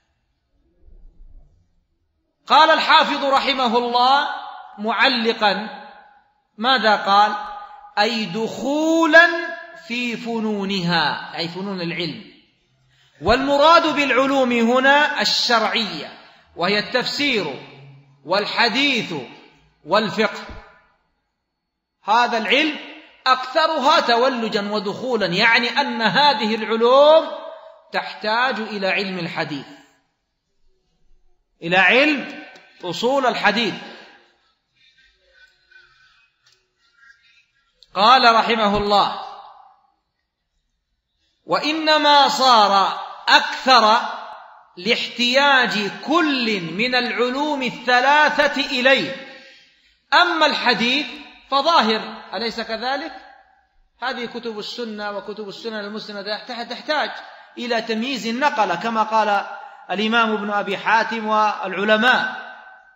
قال الحافظ رحمه الله معلقا: ماذا قال؟ أي دخولا في فنونها، أي فنون العلم. والمراد بالعلوم هنا الشرعية، وهي التفسير والحديث والفقه. هذا العلم أكثرها تولجا ودخولا، يعني أن هذه العلوم تحتاج إلى علم الحديث، إلى علم أصول الحديث. قال رحمه الله: وإنما صار أكثر لاحتياج كل من العلوم الثلاثة إليه. أما الحديث فظاهر، أليس كذلك؟ هذه كتب السنة وكتب السنة المسندة تحتاج إلى تمييز النقل، كما قال الإمام ابن أبي حاتم والعلماء.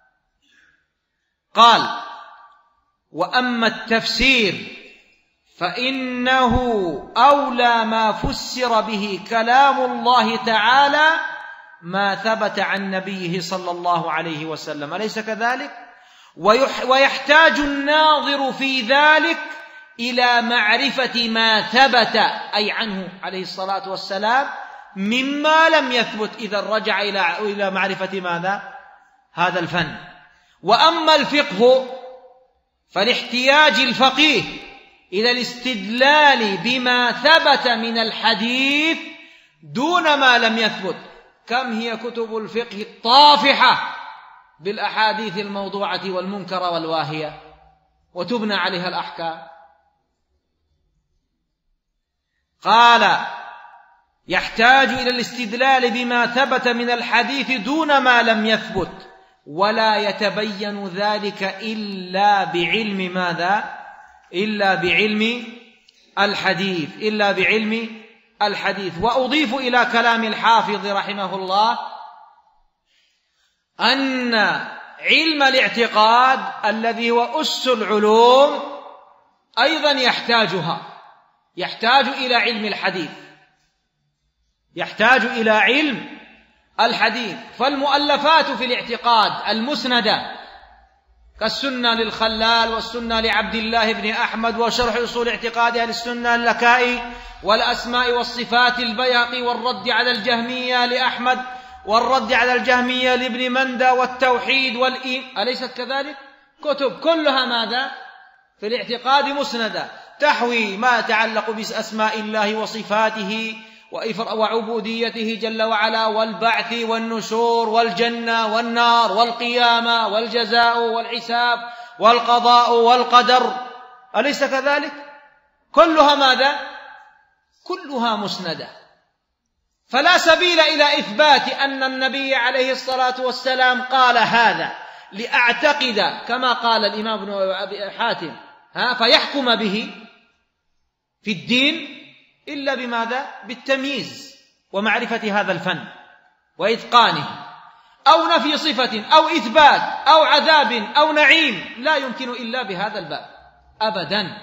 قال: وأما التفسير فإنه أولى ما فسر به كلام الله تعالى ما ثبت عن نبيه صلى الله عليه وسلم، أليس كذلك؟ ويحتاج الناظر في ذلك إلى معرفة ما ثبت أي عنه عليه الصلاة والسلام مما لم يثبت، إذا رجع إلى معرفة ماذا؟ هذا الفن. وأما الفقه فلاحتياج الفقيه إلى الاستدلال بما ثبت من الحديث دون ما لم يثبت. كم هي كتب الفقه الطافحة بالأحاديث الموضوعة والمنكرة والواهية، وتبنى عليها الأحكام. قال: يحتاج إلى الاستدلال بما ثبت من الحديث دون ما لم يثبت، ولا يتبين ذلك إلا بعلم ماذا؟ إلا بعلم الحديث، إلا بعلم الحديث. وأضيف إلى كلام الحافظ رحمه الله أن علم الاعتقاد الذي هو أس العلوم أيضا يحتاج إلى علم الحديث، يحتاج إلى علم الحديث. فالمؤلفات في الاعتقاد المسندة كالسنة للخلال والسنة لعبد الله بن أحمد وشرح أصول اعتقاد أهل السنة اللكائي والأسماء والصفات البيهقي والرد على الجهمية لأحمد والرد على الجهمية لابن مندى والتوحيد أليست كذلك؟ كتب كلها ماذا؟ في الاعتقاد مسندة. تحوي ما يتعلق بأسماء الله وصفاته وعبوديته جل وعلا، والبعث والنشور والجنة والنار والقيامة والجزاء والحساب والقضاء والقدر، أليس كذلك؟ كلها ماذا؟ كلها مسندة. فلا سبيل إلى إثبات أن النبي عليه الصلاة والسلام قال هذا لأعتقد كما قال الإمام ابن أبي حاتم فيحكم به في الدين إلا بماذا؟ بالتمييز ومعرفة هذا الفن وإتقانه، أو نفي صفة أو إثبات أو عذاب أو نعيم، لا يمكن إلا بهذا الباب أبدا.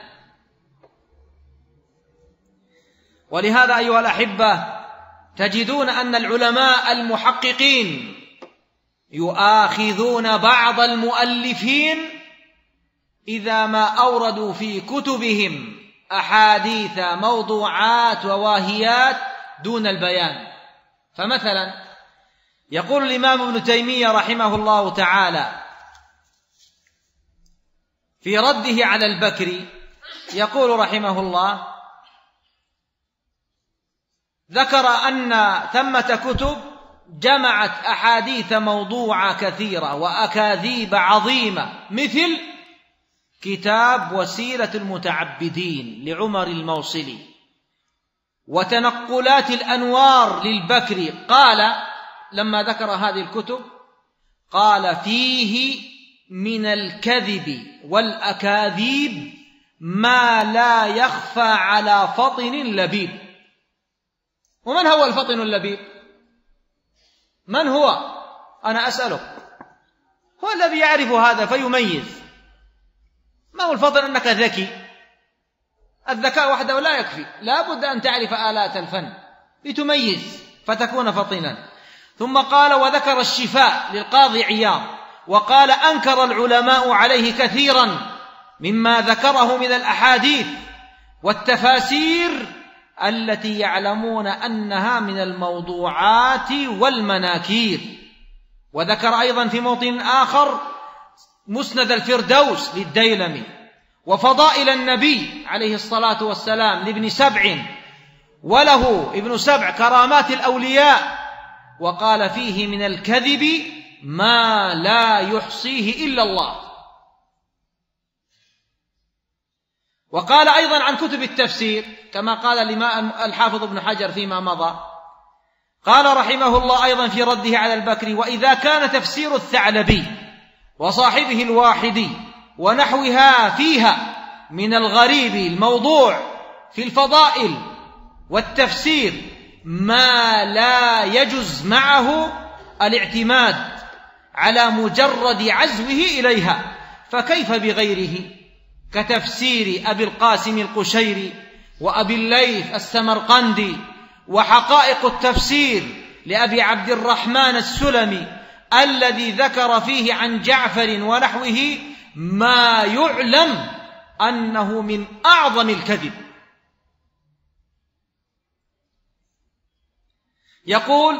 ولهذا أيها الأحبة تجدون أن العلماء المحققين يؤاخذون بعض المؤلفين إذا ما أوردوا في كتبهم أحاديث موضوعات وواهيات دون البيان. فمثلا يقول الإمام ابن تيمية رحمه الله تعالى في رده على البكري، يقول رحمه الله: ذكر أن ثمة كتب جمعت أحاديث موضوعة كثيرة وأكاذيب عظيمة، مثل كتاب وسيلة المتعبدين لعمر الموصلي، وتنقلات الأنوار للبكري. قال لما ذكر هذه الكتب قال: فيه من الكذب والأكاذيب ما لا يخفى على فطن لبيب. ومن هو الفطن اللبيب؟ من هو؟ أنا أسألك، هو الذي يعرف هذا فيميز. ما هو الفطن؟ أنك ذكي. الذكاء وحده لا يكفي، لا بد أن تعرف آلات الفن لتميز فتكون فطنا. ثم قال: وذكر الشفاء للقاضي عياض، وقال: أنكر العلماء عليه كثيرا مما ذكره من الأحاديث والتفاسير التي يعلمون أنها من الموضوعات والمناكير. وذكر أيضا في موطن آخر مسند الفردوس للديلمي، وفضائل النبي عليه الصلاة والسلام لابن سبع، وله ابن سبع كرامات الأولياء، وقال: فيه من الكذب ما لا يحصيه إلا الله. وقال أيضا عن كتب التفسير كما قال الحافظ ابن حجر فيما مضى، قال رحمه الله أيضا في رده على البكري: وإذا كان تفسير الثعلبي وصاحبه الواحدي ونحوها فيها من الغريب الموضوع في الفضائل والتفسير ما لا يجوز معه الاعتماد على مجرد عزوه إليها، فكيف بغيره كتفسير أبي القاسم القشيري وأبي الليث السمرقندي، وحقائق التفسير لأبي عبد الرحمن السلمي الذي ذكر فيه عن جعفر ونحوه ما يعلم أنه من أعظم الكذب. يقول: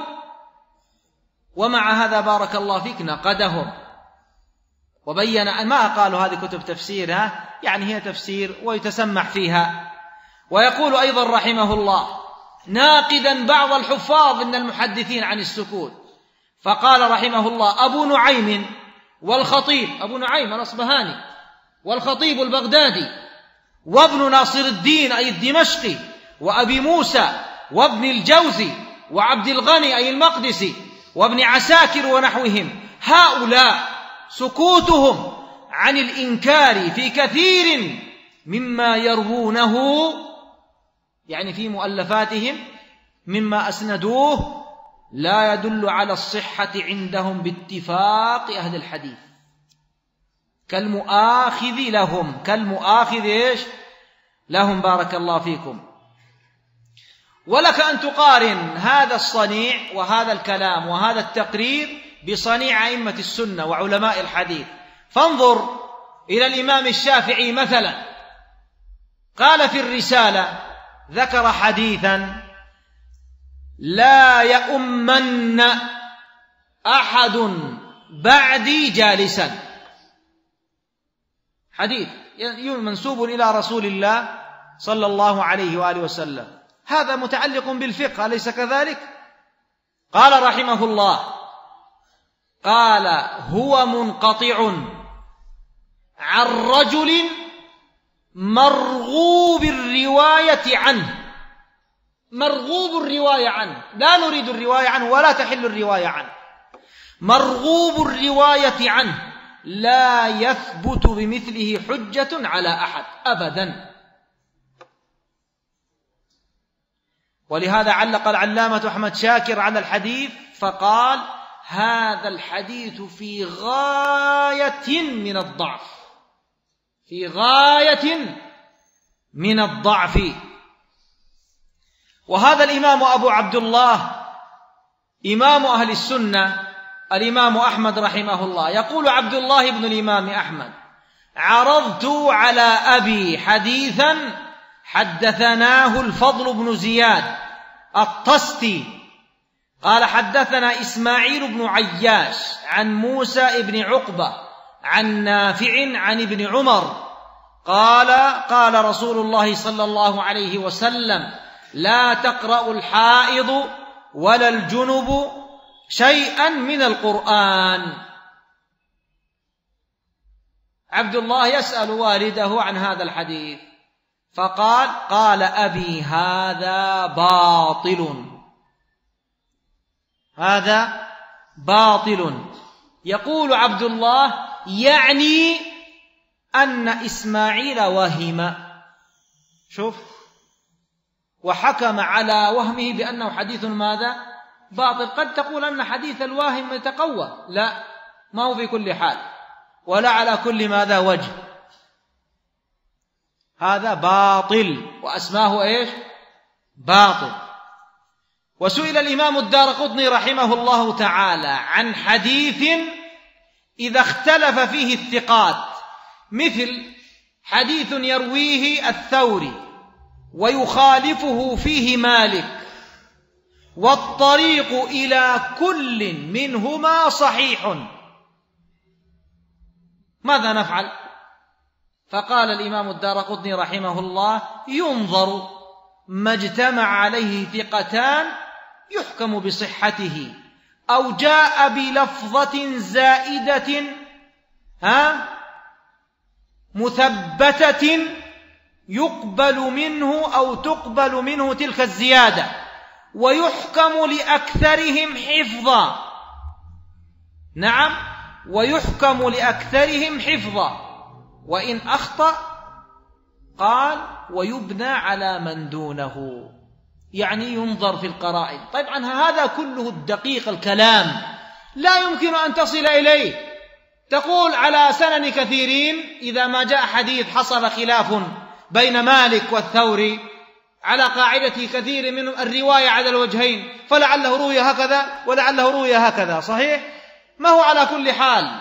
ومع هذا بارك الله فيك نقدهم وبين أن ما قالوا هذه كتب تفسيرها يعني هي تفسير ويتسمح فيها. ويقول أيضا رحمه الله ناقدا بعض الحفاظ من المحدثين عن السكوت، فقال رحمه الله: أبو نعيم والخطيب، أبو نعيم الأصبهاني والخطيب البغدادي، وابن ناصر الدين أي الدمشقي، وأبي موسى وابن الجوزي وعبد الغني أي المقدسي وابن عساكر ونحوهم، هؤلاء سكوتهم عن الإنكار في كثير مما يروونه يعني في مؤلفاتهم مما أسندوه لا يدل على الصحة عندهم باتفاق أهل الحديث، كالمؤاخذ لهم، كالمؤاخذ إيش لهم بارك الله فيكم. ولك أن تقارن هذا الصنيع وهذا الكلام وهذا التقرير بصنيع أئمة السنة وعلماء الحديث. فانظر إلى الإمام الشافعي مثلا، قال في الرسالة ذكر حديثا: لا يؤمن أحد بعدي جالسا، حديث منسوب إلى رسول الله صلى الله عليه وآله وسلم. هذا متعلق بالفقه أليس كذلك؟ قال رحمه الله: قال: هو منقطع عن رجل مرغوب الرواية عنه. مرغوب الرواية عنه، لا نريد الرواية عنه ولا تحل الرواية عنه. مرغوب الرواية عنه لا يثبت بمثله حجة على أحد أبدا. ولهذا علق العلامة أحمد شاكر على الحديث فقال: هذا الحديث في غاية من الضعف، في غاية من الضعف. وهذا الإمام أبو عبد الله إمام أهل السنة الإمام أحمد رحمه الله، يقول عبد الله بن الإمام أحمد: عرضت على أبي حديثا حدثناه الفضل بن زياد الطستي قال: حدثنا إسماعيل بن عياش عن موسى بن عقبة عن نافع عن ابن عمر قال: قال رسول الله صلى الله عليه وسلم: لا تقرأ الحائض ولا الجنب شيئا من القرآن. عبد الله يسأل والده عن هذا الحديث فقال: قال أبي: هذا باطل، هذا باطل. يقول عبد الله: يعني أن إسماعيل وهم، شوف، وحكم على وهمه بأنه حديث ماذا؟ باطل. قد تقول أن حديث الواهم يتقوى، لا، ما هو في كل حال ولا على كل ماذا وجه. هذا باطل وأسماه إيش؟ باطل. وسئل الإمام الدارقطني رحمه الله تعالى عن حديث إذا اختلف فيه الثقات، مثل حديث يرويه الثوري ويخالفه فيه مالك والطريق إلى كل منهما صحيح، ماذا نفعل؟ فقال الإمام الدارقطني رحمه الله: ينظر، ما اجتمع عليه ثقتان يحكم بصحته، أو جاء بلفظة زائدة مثبتة يقبل منه أو تقبل منه تلك الزيادة، ويحكم لأكثرهم حفظا. نعم، ويحكم لأكثرهم حفظا، وإن أخطأ قال ويبنى على من دونه، يعني ينظر في القرائن. طبعا هذا كله الدقيق الكلام لا يمكن أن تصل إليه. تقول على سنن كثيرين إذا ما جاء حديث حصل خلاف بين مالك والثوري على قاعدة كثير من الرواية على الوجهين، فلعله روي هكذا ولعله روي هكذا، صحيح؟ ما هو على كل حال.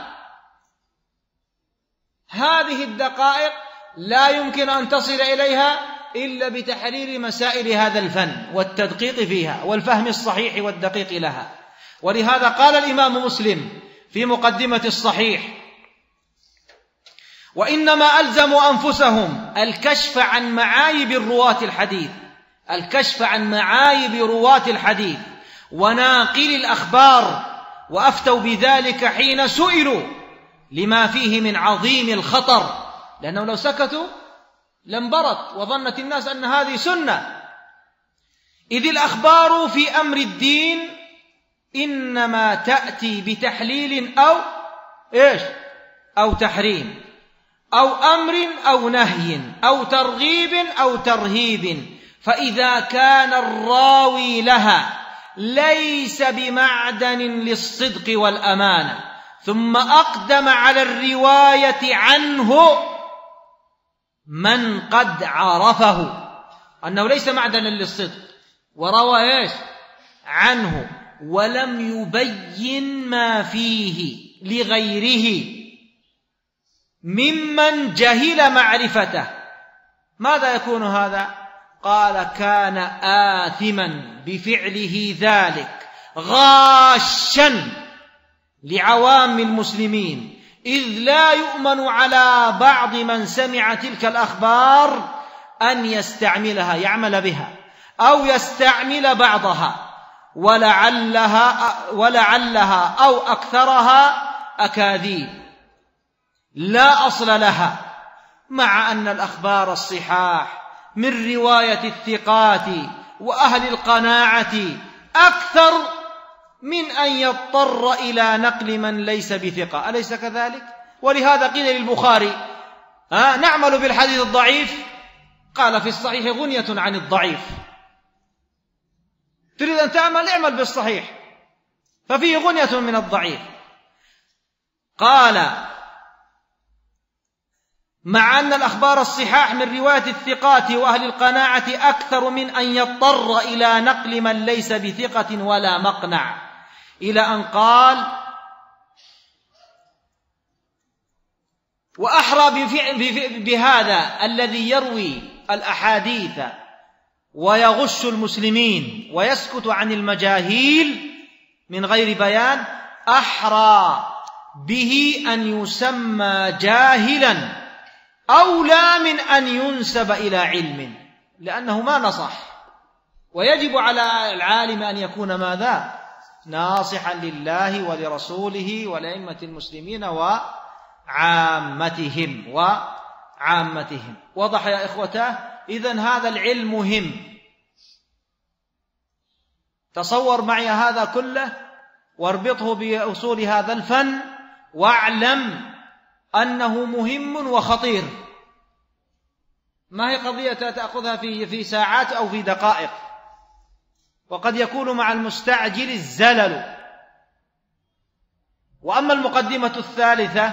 هذه الدقائق لا يمكن أن تصل إليها إلا بتحرير مسائل هذا الفن والتدقيق فيها والفهم الصحيح والدقيق لها. ولهذا قال الإمام مسلم في مقدمة الصحيح: وإنما ألزموا أنفسهم الكشف عن معايب رواة الحديث، الكشف عن معايب رواة الحديث وناقل الأخبار، وأفتوا بذلك حين سئلوا لما فيه من عظيم الخطر، لأنه لو سكتوا لانبرت وظنت الناس أن هذه سنة. إذ الأخبار في أمر الدين إنما تأتي بتحليل أو إيش؟ أو تحريم، أو أمر أو نهي أو ترغيب أو ترهيب، فإذا كان الراوي لها ليس بمعدن للصدق والأمانة ثم أقدم على الرواية عنه من قد عرفه أنه ليس معدنا للصدق وروى إيش؟ عنه، ولم يبين ما فيه لغيره ممن جهل معرفته، ماذا يكون هذا؟ قال: كان آثما بفعله ذلك غاشا لعوام المسلمين، إذ لا يؤمن على بعض من سمع تلك الأخبار أن يستعملها يعمل بها أو يستعمل بعضها، ولعلها أو أكثرها أكاذيب لا أصل لها، مع أن الأخبار الصحاح من رواية الثقات وأهل القناعة أكثر من أن يضطر إلى نقل من ليس بثقة، أليس كذلك؟ ولهذا قيل للبخاري نعمل بالحديث الضعيف، قال في الصحيح غنية عن الضعيف. تريد أن اعمل بالصحيح ففيه غنية من الضعيف. قال مع أن الأخبار الصحاح من رواية الثقات وأهل القناعة أكثر من أن يضطر إلى نقل من ليس بثقة ولا مقنع، إلى أن قال وأحرى بهذا الذي يروي الأحاديث ويغش المسلمين ويسكت عن المجاهيل من غير بيان، أحرى به أن يسمى جاهلا أولى من أن ينسب إلى علم، لأنه ما نصح. ويجب على العالم أن يكون ماذا؟ ناصحا لله ولرسوله ولأئمة المسلمين وعامتهم. وضح يا إخوتاه؟ إذن هذا العلم مهم. تصور معي هذا كله واربطه بأصول هذا الفن، واعلم أنه مهم وخطير. ما هي قضية تأخذها في ساعات أو في دقائق، وقد يكون مع المستعجل الزلل. وأما المقدمة الثالثة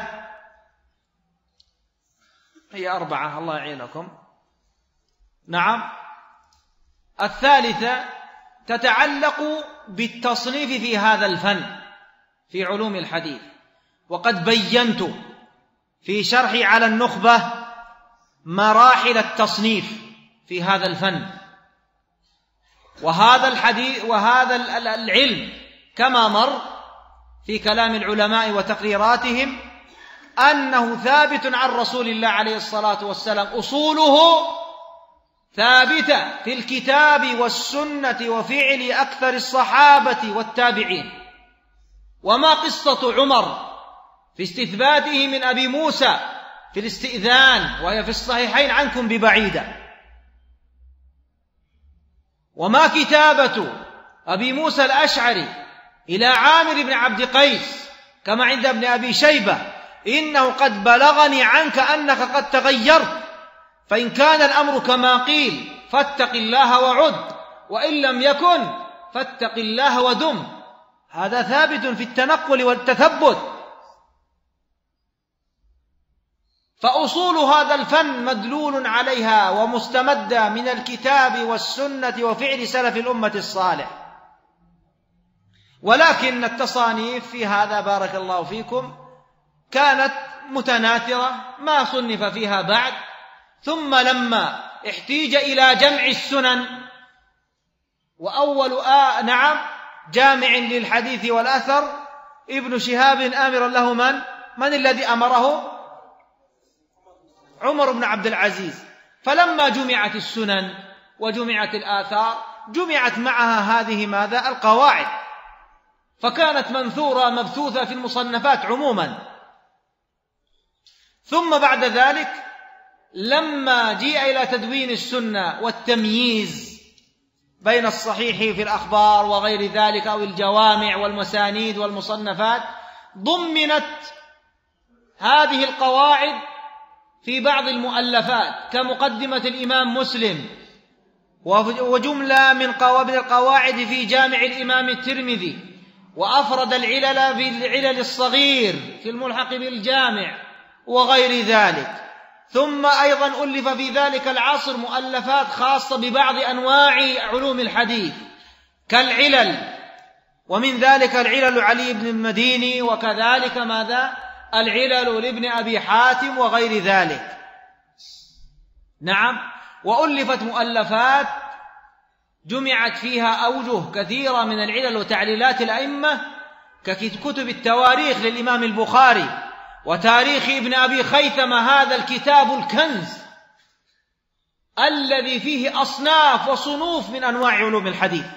هي 4، الله يعينكم. نعم، الثالثة تتعلق بالتصنيف في هذا الفن في علوم الحديث. وقد بينت في شرحي على النخبة مراحل التصنيف في هذا الفن، وهذا العلم كما مر في كلام العلماء وتقريراتهم أنه ثابت عن رسول الله عليه الصلاة والسلام، أصوله ثابتة في الكتاب والسنة وفعل أكثر الصحابة والتابعين. وما قصة عمر في استثباته من أبي موسى في الاستئذان وهي في الصحيحين عنكم ببعيدة، وما كتابة أبي موسى الأشعري إلى عامر بن عبد قيس كما عند ابن أبي شيبة إنه قد بلغني عنك أنك قد تغيرت، فإن كان الأمر كما قيل فاتق الله وعد، وإن لم يكن فاتق الله ودم. هذا ثابت في التنقل والتثبت. فأصول هذا الفن مدلول عليها ومستمدة من الكتاب والسنة وفعل سلف الأمة الصالح. ولكن التصانيف في هذا بارك الله فيكم كانت متناثرة، ما صنف فيها بعد. ثم لما احتيج إلى جمع السنن، وأول جامع للحديث والأثر ابن شهاب آمرا له من الذي أمره؟ عمر بن عبد العزيز. فلما جمعت السنن وجمعت الآثار جمعت معها هذه ماذا؟ القواعد، فكانت منثورة مبثوثة في المصنفات عموما. ثم بعد ذلك لما جيء إلى تدوين السنة والتمييز بين الصحيح في الأخبار وغير ذلك أو الجوامع والمسانيد والمصنفات، ضمنت هذه القواعد في بعض المؤلفات كمقدمة الإمام مسلم، وجملة من القواعد في جامع الإمام الترمذي، وأفرد العلل بالعلل الصغير في الملحق بالجامع وغير ذلك. ثم أيضا ألف في ذلك العصر مؤلفات خاصة ببعض أنواع علوم الحديث كالعلل، ومن ذلك العلل علي بن المديني، وكذلك ماذا؟ العلل لابن أبي حاتم وغير ذلك. نعم، وألفت مؤلفات جمعت فيها أوجه كثيرة من العلل وتعليلات الأئمة ككتب التواريخ للإمام البخاري وتاريخ ابن أبي خيثمة، هذا الكتاب الكنز الذي فيه أصناف وصنوف من أنواع علوم الحديث،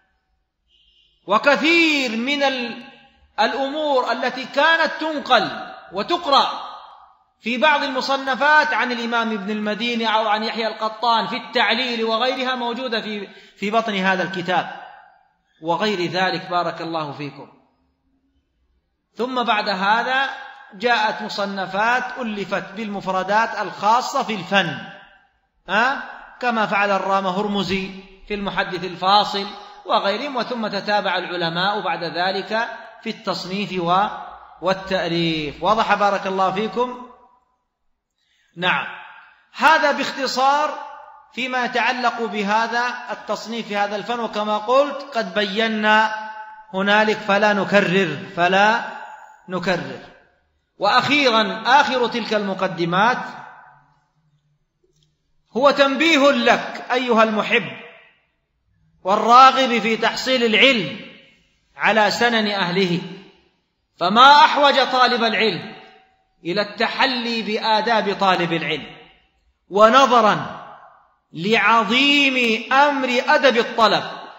وكثير من الأمور التي كانت تنقل وتقرأ في بعض المصنفات عن الإمام ابن المديني أو عن يحيى القطان في التعليل وغيرها موجودة في بطن هذا الكتاب وغير ذلك. بارك الله فيكم. ثم بعد هذا جاءت مصنفات ألفت بالمفردات الخاصة في الفن، كما فعل الرام هرمزي في المحدث الفاصل وغيرهم، وثم تتابع العلماء بعد ذلك في التصنيف والتأليف. واضح بارك الله فيكم؟ نعم، هذا باختصار فيما يتعلق بهذا التصنيف في هذا الفن، وكما قلت قد بينا هنالك فلا نكرر. وأخيرا آخر تلك المقدمات هو تنبيه لك أيها المحب والراغب في تحصيل العلم على سنن أهله، فما أحوج طالب العلم إلى التحلي بآداب طالب العلم، ونظرا لعظيم أمر أدب الطلب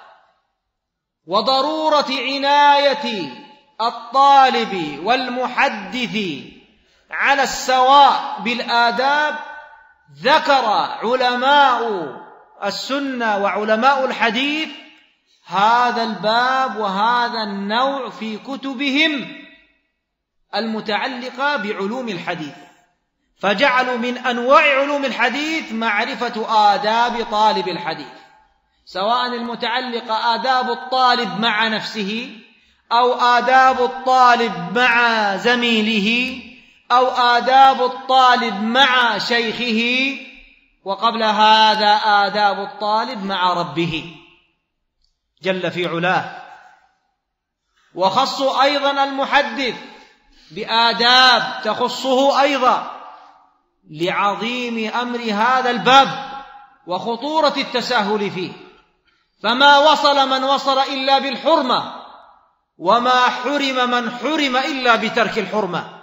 وضرورة عناية الطالب والمحدث على السواء بالآداب، ذكر علماء السنة وعلماء الحديث هذا الباب وهذا النوع في كتبهم المتعلقة بعلوم الحديث، فجعلوا من أنواع علوم الحديث معرفة آداب طالب الحديث، سواء المتعلقة آداب الطالب مع نفسه، أو آداب الطالب مع زميله، أو آداب الطالب مع شيخه، وقبل هذا آداب الطالب مع ربه جل في علاه. وخصوا أيضا المحدث بآداب تخصه أيضا لعظيم أمر هذا الباب وخطورة التساهل فيه، فما وصل من وصل إلا بالحرمة، وما حرم من حرم إلا بترك الحرمة.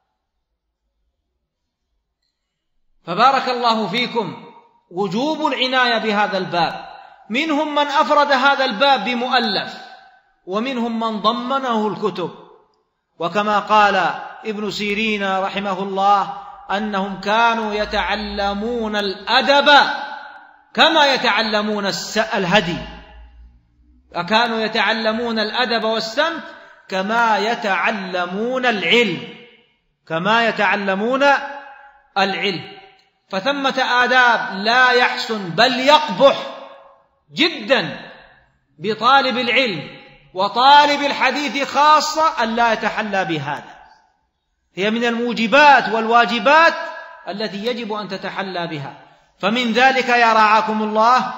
فبارك الله فيكم وجوب العناية بهذا الباب. منهم من أفرد هذا الباب بمؤلف، ومنهم من ضمنه الكتب، وكما قال ابن سيرين رحمه الله أنهم كانوا يتعلمون الأدب كما يتعلمون الهدي، كانوا يتعلمون الأدب والسمت كما يتعلمون العلم، فثمة آداب لا يحسن بل يقبح جدا بطالب العلم وطالب الحديث خاصة أن لا يتحلى بهذا، هي من الموجبات والواجبات التي يجب أن تتحلى بها. فمن ذلك يا رعاكم الله،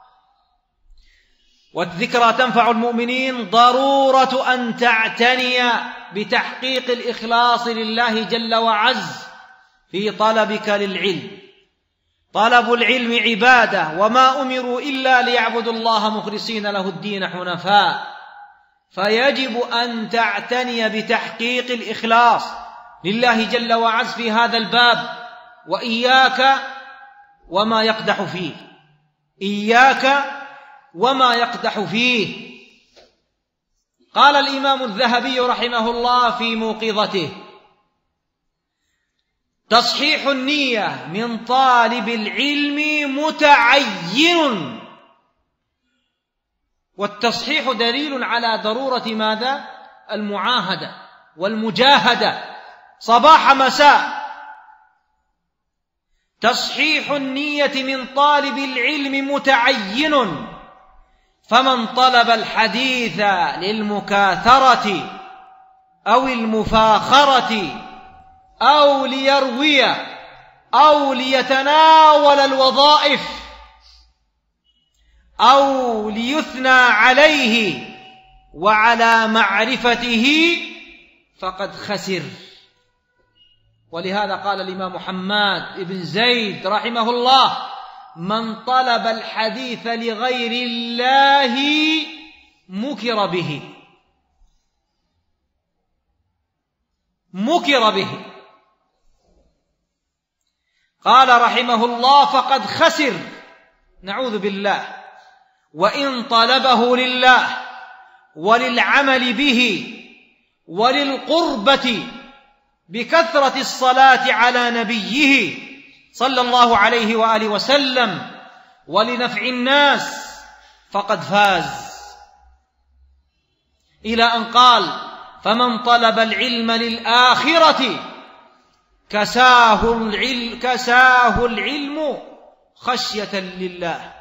والذكرى تنفع المؤمنين، ضرورة أن تعتني بتحقيق الإخلاص لله جل وعز في طلبك للعلم. طلب العلم عبادة، وما أمروا إلا ليعبدوا الله مخلصين له الدين حنفاء، فيجب أن تعتني بتحقيق الإخلاص لله جل وعز في هذا الباب، وإياك وما يقدح فيه، إياك وما يقدح فيه. قال الإمام الذهبي رحمه الله في موقظته: تصحيح النية من طالب العلم متعين، والتصحيح دليل على ضرورة ماذا؟ المعاهدة والمجاهدة صباح مساء. تصحيح النية من طالب العلم متعين، فمن طلب الحديث للمكاثرة أو المفاخرة أو ليروي أو ليتناول الوظائف أو ليثنى عليه وعلى معرفته فقد خسر. ولهذا قال الإمام محمد بن زيد رحمه الله: من طلب الحديث لغير الله مكر به. قال رحمه الله: فقد خسر، نعوذ بالله، وإن طلبه لله وللعمل به وللقربة بكثرة الصلاة على نبيه صلى الله عليه وآله وسلم ولنفع الناس، فقد فاز. إلى أن قال: فمن طلب العلم للآخرة كساه العلم خشية لله،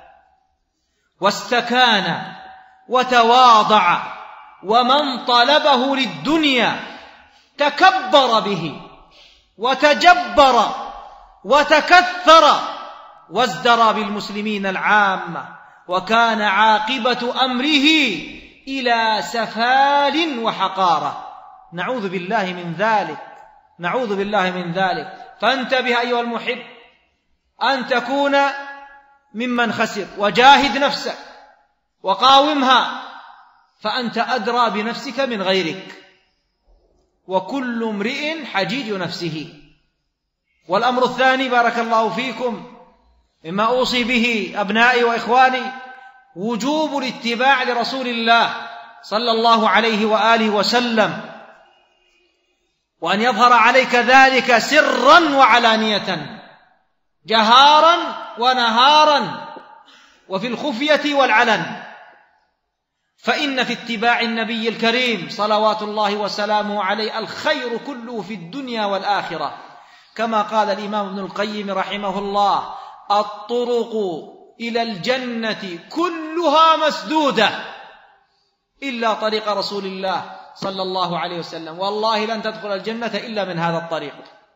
واستكان وتواضع، ومن طلبه للدنيا تكبر به وتجبر وتكثر وازدرى بالمسلمين العامة، وكان عاقبة أمره إلى سفال وحقارة. نعوذ بالله من ذلك، نعوذ بالله من ذلك. فانتبه أيها المحب أن تكون ممن خسر، وجاهد نفسك وقاومها، فأنت أدرى بنفسك من غيرك، وكل امرئ حجيج نفسه. والأمر الثاني بارك الله فيكم مما أوصي به أبنائي وإخواني وجوب الاتباع لرسول الله صلى الله عليه وآله وسلم، وأن يظهر عليك ذلك سرا وعلانية، جهارا ونهارا، وفي الخفية والعلن. فإن في اتباع النبي الكريم صلوات الله وسلامه عليه الخير كله في الدنيا والآخرة، كما قال الإمام ابن القيم رحمه الله: الطرق إلى الجنة كلها مسدودة إلا طريق رسول الله صلى الله عليه وسلم، والله لن تدخل الجنة إلا من هذا الطريق.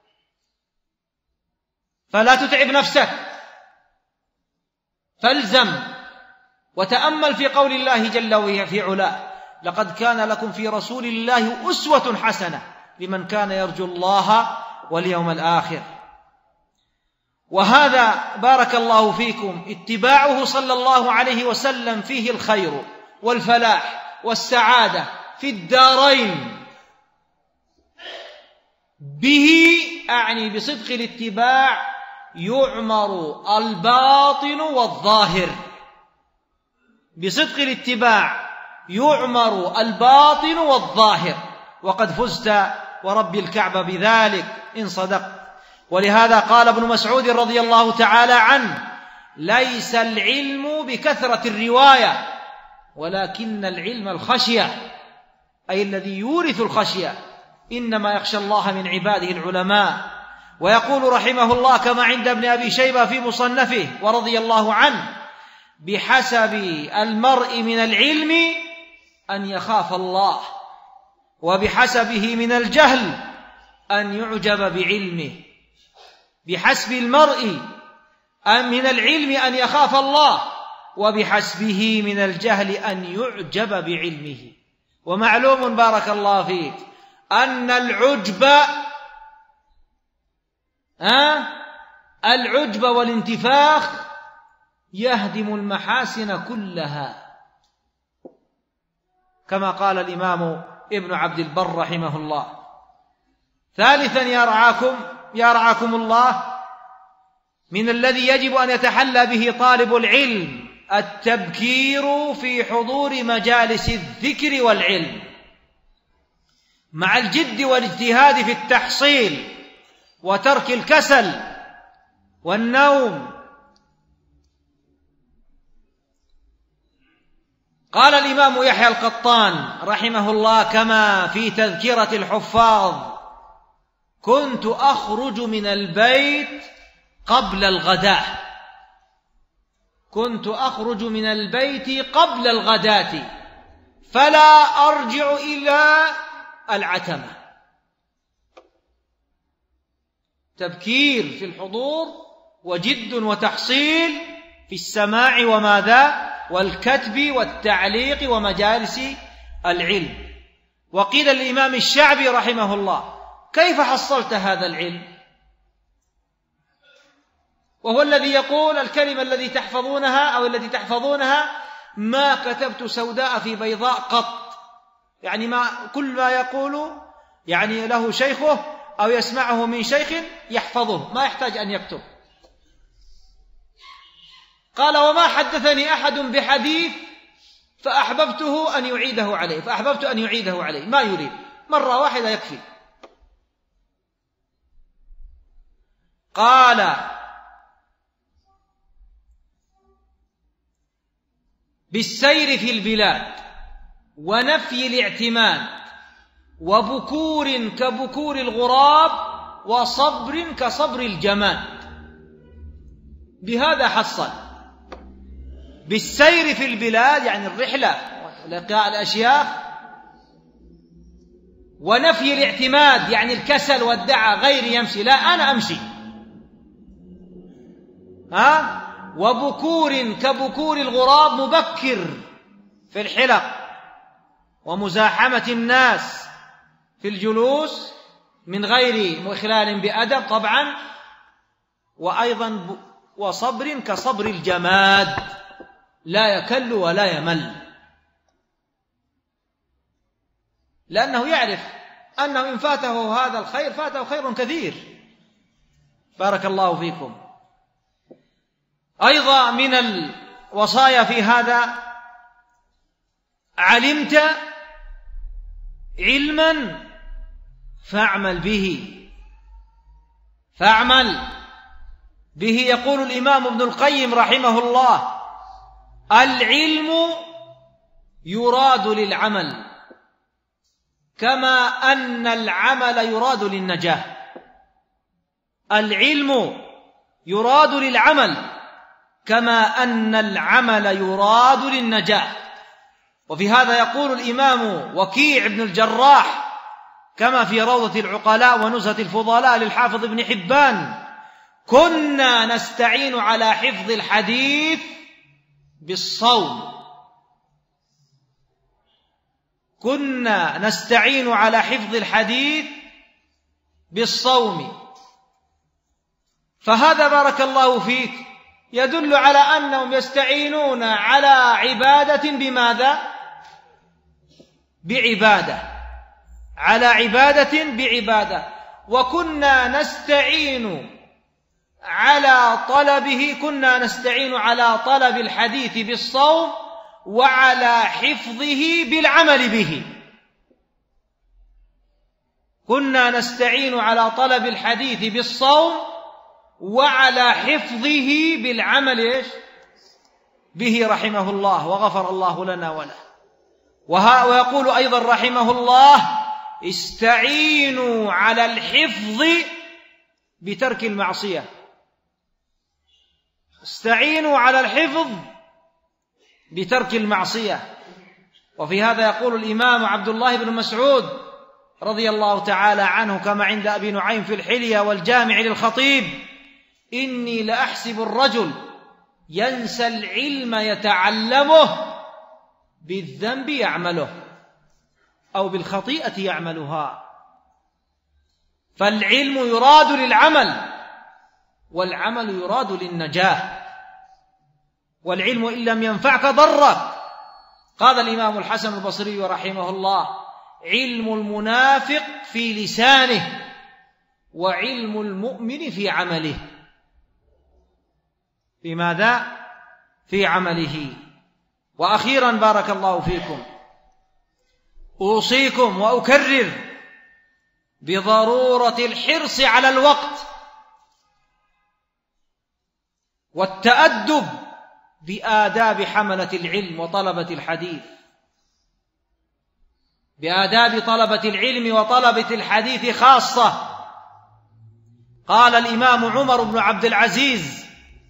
فلا تتعب نفسك، فالزم وتأمل في قول الله جل في علاه: لقد كان لكم في رسول الله أسوة حسنة لمن كان يرجو الله واليوم الآخر. وهذا بارك الله فيكم اتباعه صلى الله عليه وسلم فيه الخير والفلاح والسعادة في الدارين. به أعني بصدق الاتباع يعمر الباطن والظاهر، بصدق الاتباع يعمر الباطن والظاهر، وقد فزت ورب الكعبة بذلك إن صدقت. ولهذا قال ابن مسعود رضي الله تعالى عنه: ليس العلم بكثرة الرواية ولكن العلم الخشية، أي الذي يورث الخشية، إنما يخشى الله من عباده العلماء. ويقول رحمه الله كما عند ابن أبي شيبة في مصنفه ورضي الله عنه: بحسب المرء من العلم أن يخاف الله، وبحسبه من الجهل أن يعجب بعلمه. بحسب المرء من العلم أن يخاف الله، وبحسبه من الجهل أن يعجب بعلمه. ومعلوم بارك الله فيك أن العجب والانتفاخ يهدم المحاسن كلها، كما قال الإمام ابن عبد البر رحمه الله. ثالثا يا رعاكم الله، من الذي يجب أن يتحلى به طالب العلم التبكير في حضور مجالس الذكر والعلم، مع الجد والاجتهاد في التحصيل وترك الكسل والنوم. قال الإمام يحيى القطان رحمه الله كما في تذكرة الحفاظ: كنت أخرج من البيت قبل الغداء، كنت أخرج من البيت قبل الغداة فلا أرجع إلى العتمة. تبكير في الحضور وجد وتحصيل في السماع وماذا والكتب والتعليق ومجالس العلم. وقيل الإمام الشعبي رحمه الله: كيف حصلت هذا العلم؟ وهو الذي يقول الكلمة التي تحفظونها أو التي تحفظونها: ما كتبت سوداء في بيضاء قط. يعني ما كل ما يقول يعني له شيخه أو يسمعه من شيخ يحفظه، ما يحتاج أن يكتب. قال: وما حدثني أحد بحديث فأحببته أن يعيده عليه، فأحببت أن يعيده عليه، ما يريد، مرة واحدة يكفي. قال: بالسير في البلاد ونفي الاعتماد وبكور كبكور الغراب وصبر كصبر الجماد. بهذا حصل: بالسير في البلاد يعني الرحلة ولقاء الأشياخ، ونفي الاعتماد يعني الكسل والدعة، غير يمشي، لا أنا أمشي، وبكور كبكور الغراب، مبكر في الحلق ومزاحمة الناس في الجلوس من غير إخلال بأدب طبعا، وأيضا وصبر كصبر الجماد، لا يكل ولا يمل، لأنه يعرف أنه إن فاته هذا الخير فاته خير كثير. بارك الله فيكم. أيضا من الوصايا في هذا: علمت علما فاعمل به، فاعمل به. يقول الإمام ابن القيم رحمه الله: العلم يراد للعمل كما أن العمل يراد للنجاة. العلم يراد للعمل كما أن العمل يراد للنجاة. وفي هذا يقول الإمام وكيع بن الجراح كما في روضة العقلاء ونزهة الفضلاء للحافظ ابن حبان: كنا نستعين على حفظ الحديث بالصوم، كنا نستعين على حفظ الحديث بالصوم. فهذا بارك الله فيك يدل على أنهم يستعينون على عبادة بماذا؟ بعبادة، على عبادة بعبادة. وكنا نستعين على طلبه، كنا نستعين على طلب الحديث بالصوم وعلى حفظه بالعمل به. كنا نستعين على طلب الحديث بالصوم وعلى حفظه بالعمل به رحمه الله وغفر الله لنا وله. ويقول أيضا رحمه الله: استعينوا على الحفظ بترك المعصية، استعينوا على الحفظ بترك المعصية. وفي هذا يقول الإمام عبد الله بن مسعود رضي الله تعالى عنه كما عند أبي نعيم في الحلية والجامع للخطيب: إني لأحسب الرجل ينسى العلم يتعلمه بالذنب يعمله أو بالخطيئة يعملها. فالعلم يراد للعمل والعمل يراد للنجاة، والعلم إن لم ينفعك ضرك. قال الإمام الحسن البصري رحمه الله: علم المنافق في لسانه وعلم المؤمن في عمله. في ماذا؟ في عمله. وأخيرا بارك الله فيكم، أوصيكم وأكرر بضرورة الحرص على الوقت والتأدب بآداب حملة العلم وطلبة الحديث، بآداب طلبة العلم وطلبة الحديث خاصة. قال الإمام عمر بن عبد العزيز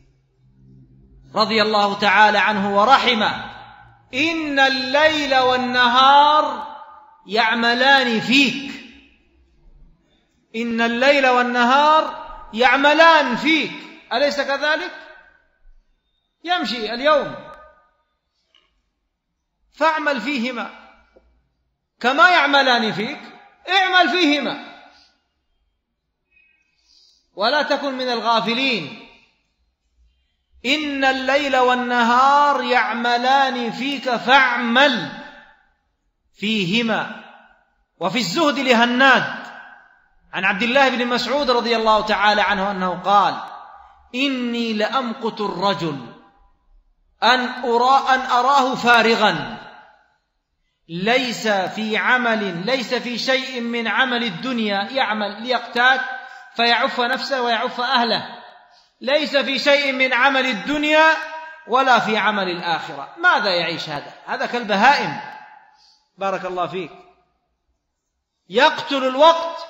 رضي الله تعالى عنه ورحمه: إن الليل والنهار يعملان فيك، إن الليل والنهار يعملان فيك، أليس كذلك؟ يمشي اليوم فاعمل فيهما كما يعملان فيك، اعمل فيهما ولا تكن من الغافلين. إن الليل والنهار يعملان فيك فاعمل فيهما. وفي الزهد لهناد عن عبد الله بن مسعود رضي الله تعالى عنه أنه قال: إني لأمقت الرجل أن أراه فارغا ليس في شيء من عمل الدنيا يعمل ليقتات فيعف نفسه ويعف أهله، ليس في شيء من عمل الدنيا ولا في عمل الآخرة. ماذا يعيش هذا كالبهائم. بارك الله فيك. يقتل الوقت.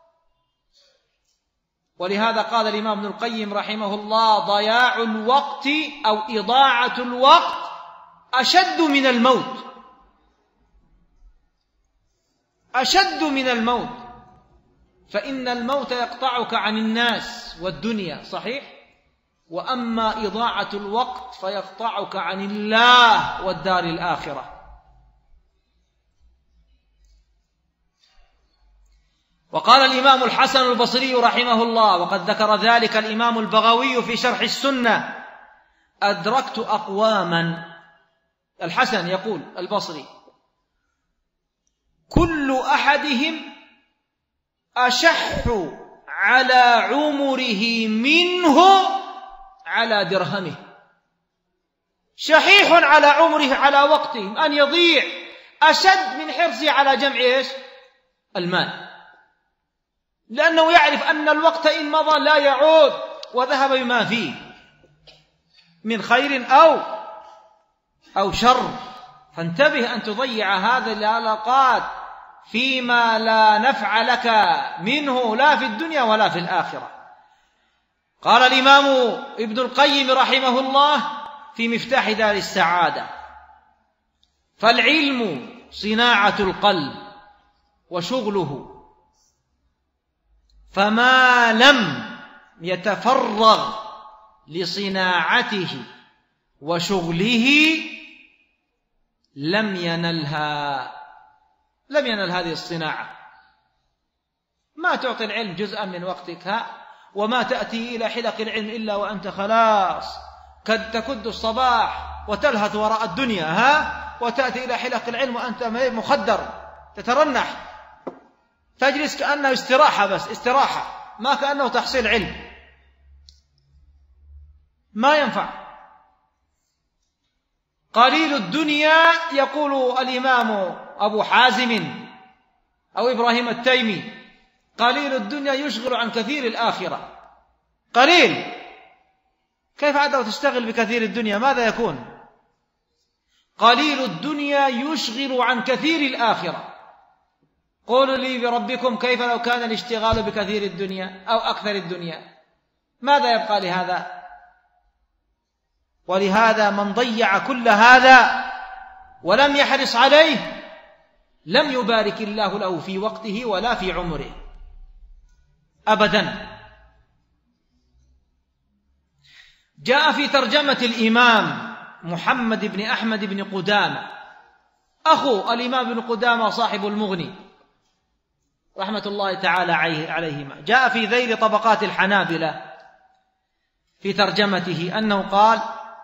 ولهذا قال الإمام ابن القيم رحمه الله: ضياع الوقت أو إضاعة الوقت أشد من الموت، أشد من الموت. فإن الموت يقطعك عن الناس والدنيا، صحيح؟ وأما إضاعة الوقت فيقطعك عن الله والدار الآخرة. وقال الإمام الحسن البصري رحمه الله، وقد ذكر ذلك الإمام البغوي في شرح السنة: أدركت أقواما. الحسن يقول البصري: كل أحدهم أشح على عمره منه على درهمه. شحيح على عمره، على وقته، أن يضيع أشد من حرصه على جمع المال، لأنه يعرف أن الوقت إن مضى لا يعود وذهب بما فيه من خير أو شر. فانتبه أن تضيع هذه العلاقات فيما لا نفع لك منه لا في الدنيا ولا في الآخرة. قال الإمام ابن القيم رحمه الله في مفتاح دار السعادة: فالعلم صناعة القلب وشغله، فما لم يتفرغ لصناعته وشغله لم ينل هذه الصناعة. ما تعطي العلم جزءا من وقتك، وما تأتي إلى حلق العلم إلا وأنت خلاص قد تكد الصباح وتلهث وراء الدنيا، وتأتي إلى حلق العلم وأنت مخدر تترنح، تجلس كأنه استراحة، بس استراحة، ما كأنه تحصيل علم، ما ينفع. قليل الدنيا، يقول الإمام أبو حازم أو إبراهيم التيمي: قليل الدنيا يشغل عن كثير الآخرة. قليل، كيف عاد تشتغل بكثير الدنيا؟ ماذا يكون؟ قليل الدنيا يشغل عن كثير الآخرة. قولوا لي بربكم كيف لو كان الاشتغال بكثير الدنيا أو أكثر الدنيا؟ ماذا يبقى لهذا؟ ولهذا من ضيع كل هذا ولم يحرص عليه لم يبارك الله له في وقته ولا في عمره أبدا. جاء في ترجمة الإمام محمد بن أحمد بن قدامة أخو الإمام ابن قدامة صاحب المغني رحمة الله تعالى عليهما، جاء في ذيل طبقات الحنابلة في ترجمته أنه قال: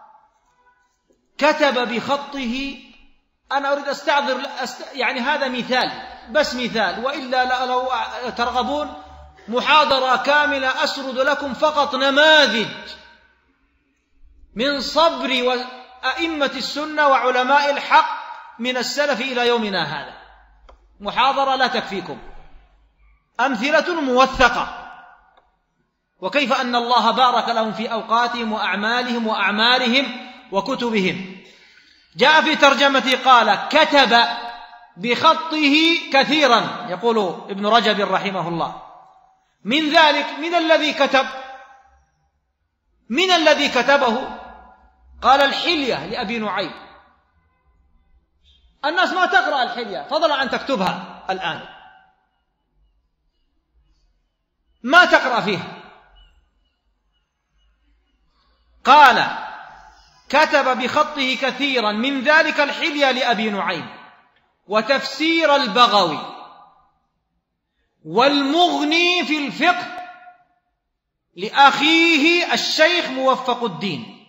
كتب بخطه. أنا أريد أستعذر، يعني هذا مثال، بس مثال، وإلا لو ترغبون محاضرة كاملة أسرد لكم فقط نماذج من صبر وأئمة السنة وعلماء الحق من السلف إلى يومنا هذا. محاضرة لا تكفيكم، أمثلة موثقة، وكيف أن الله بارك لهم في أوقاتهم وأعمالهم وأعمارهم وكتبهم. جاء في ترجمته قال: كتب بخطه كثيرا، يقول ابن رجب رحمه الله. من ذلك، من الذي كتبه؟ قال: الحلية لأبي نعيم. الناس ما تقرأ الحلية فضلا عن تكتبها الآن، ما تقرأ فيها. قال: كتب بخطه كثيرا، من ذلك الحلية لأبي نعيم، وتفسير البغوي، والمغني في الفقه لأخيه الشيخ موفق الدين.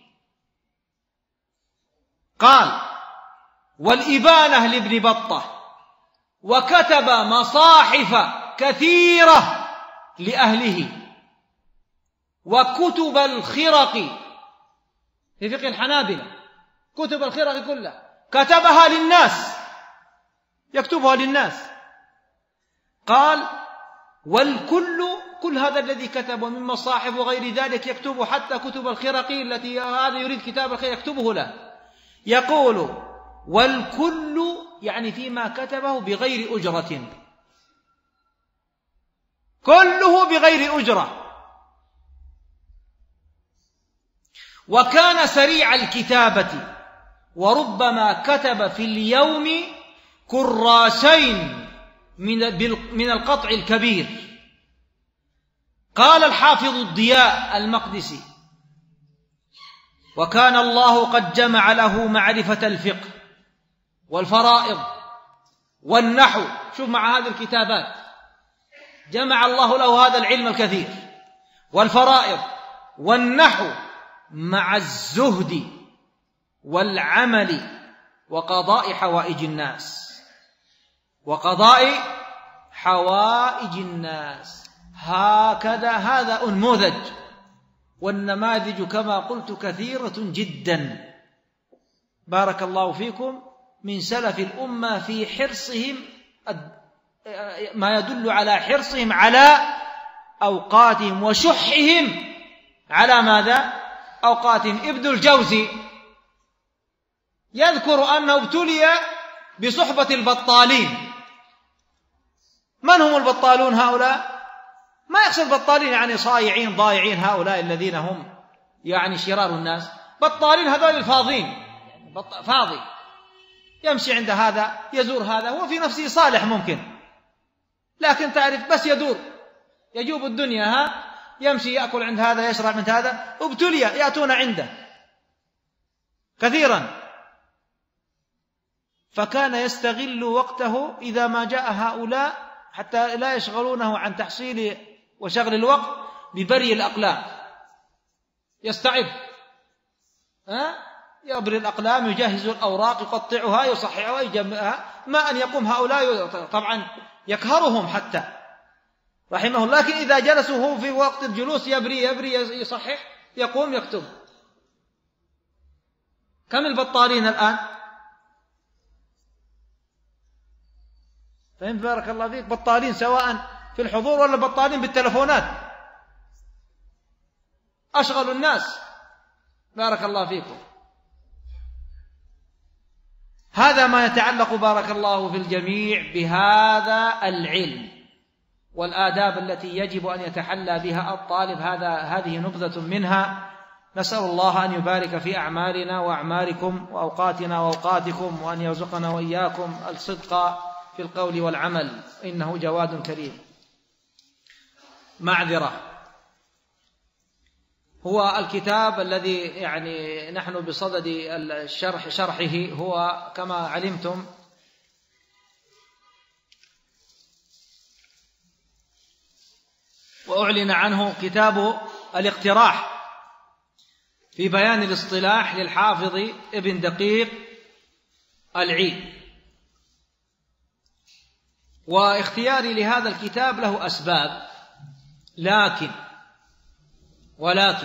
قال: والإبانة لابن بطة، وكتب مصاحف كثيرة لأهله، وكتب الخرق في فقه الحنابلة، كتب الخرق كلها كتبها للناس، يكتبها للناس. قال والكل، كل هذا الذي كتبه من مصاحف وغير ذلك يكتبه، حتى كتب الخرق التي هذا يريد كتاب الخرق يكتبه له. يقول والكل يعني فيما كتبه بغير أجرة، كله بغير أجرة. وكان سريع الكتابة، وربما كتب في اليوم كراسين من القطع الكبير. قال الحافظ الضياء المقدسي وكان الله قد جمع له معرفة الفقه والفرائض والنحو. شوف مع هذه الكتابات جمع الله له هذا العلم الكثير والفرائض والنحو مع الزهد والعمل وقضاء حوائج الناس، وقضاء حوائج الناس. هكذا هذا أنموذج، والنماذج كما قلت كثيرة جدا بارك الله فيكم من سلف الأمة في حرصهم، ما يدل على حرصهم على أوقاتهم وشحهم على ماذا؟ أوقاتهم. ابن الجوزي يذكر أنه ابتلي بصحبة البطالين. من هم البطالون هؤلاء؟ ما يقصد بطالين يعني صايعين ضايعين، هؤلاء الذين هم يعني شرار الناس. بطالين هذول الفاضين، فاضي يمشي عند هذا يزور هذا، هو في نفسه صالح ممكن، لكن تعرف بس يدور يجوب الدنيا، يمشي يأكل عند هذا يشرب عند هذا. ابتلي يأتون عنده كثيرا، فكان يستغل وقته إذا ما جاء هؤلاء حتى لا يشغلونه عن تحصيل وشغل الوقت ببري الأقلام. يستعد يبري الأقلام، يجهز الأوراق، يقطعها، يصححها، يجمعها. ما أن يقوم هؤلاء طبعا يكهرهم حتى رحمه الله، لكن إذا جلسوا هو في وقت الجلوس يبري يصحح، يقوم يكتب. كم البطالين الآن؟ فهم بارك الله فيك، بطالين سواء في الحضور ولا بطالين بالتلفونات، أشغل الناس بارك الله فيكم. هذا ما يتعلق بارك الله في الجميع بهذا العلم والآداب التي يجب أن يتحلى بها الطالب. هذه نبذة منها. نسأل الله أن يبارك في أعمالنا وأعمالكم وأوقاتنا وأوقاتكم، وأن يرزقنا وإياكم الصدق في القول والعمل، إنه جواد كريم. معذرة، هو الكتاب الذي يعني نحن بصدد شرحه هو كما علمتم وأعلن عنه كتاب الاقتراح في بيان الاصطلاح للحافظ ابن دقيق العيد. واختياري لهذا الكتاب له أسباب، ولكن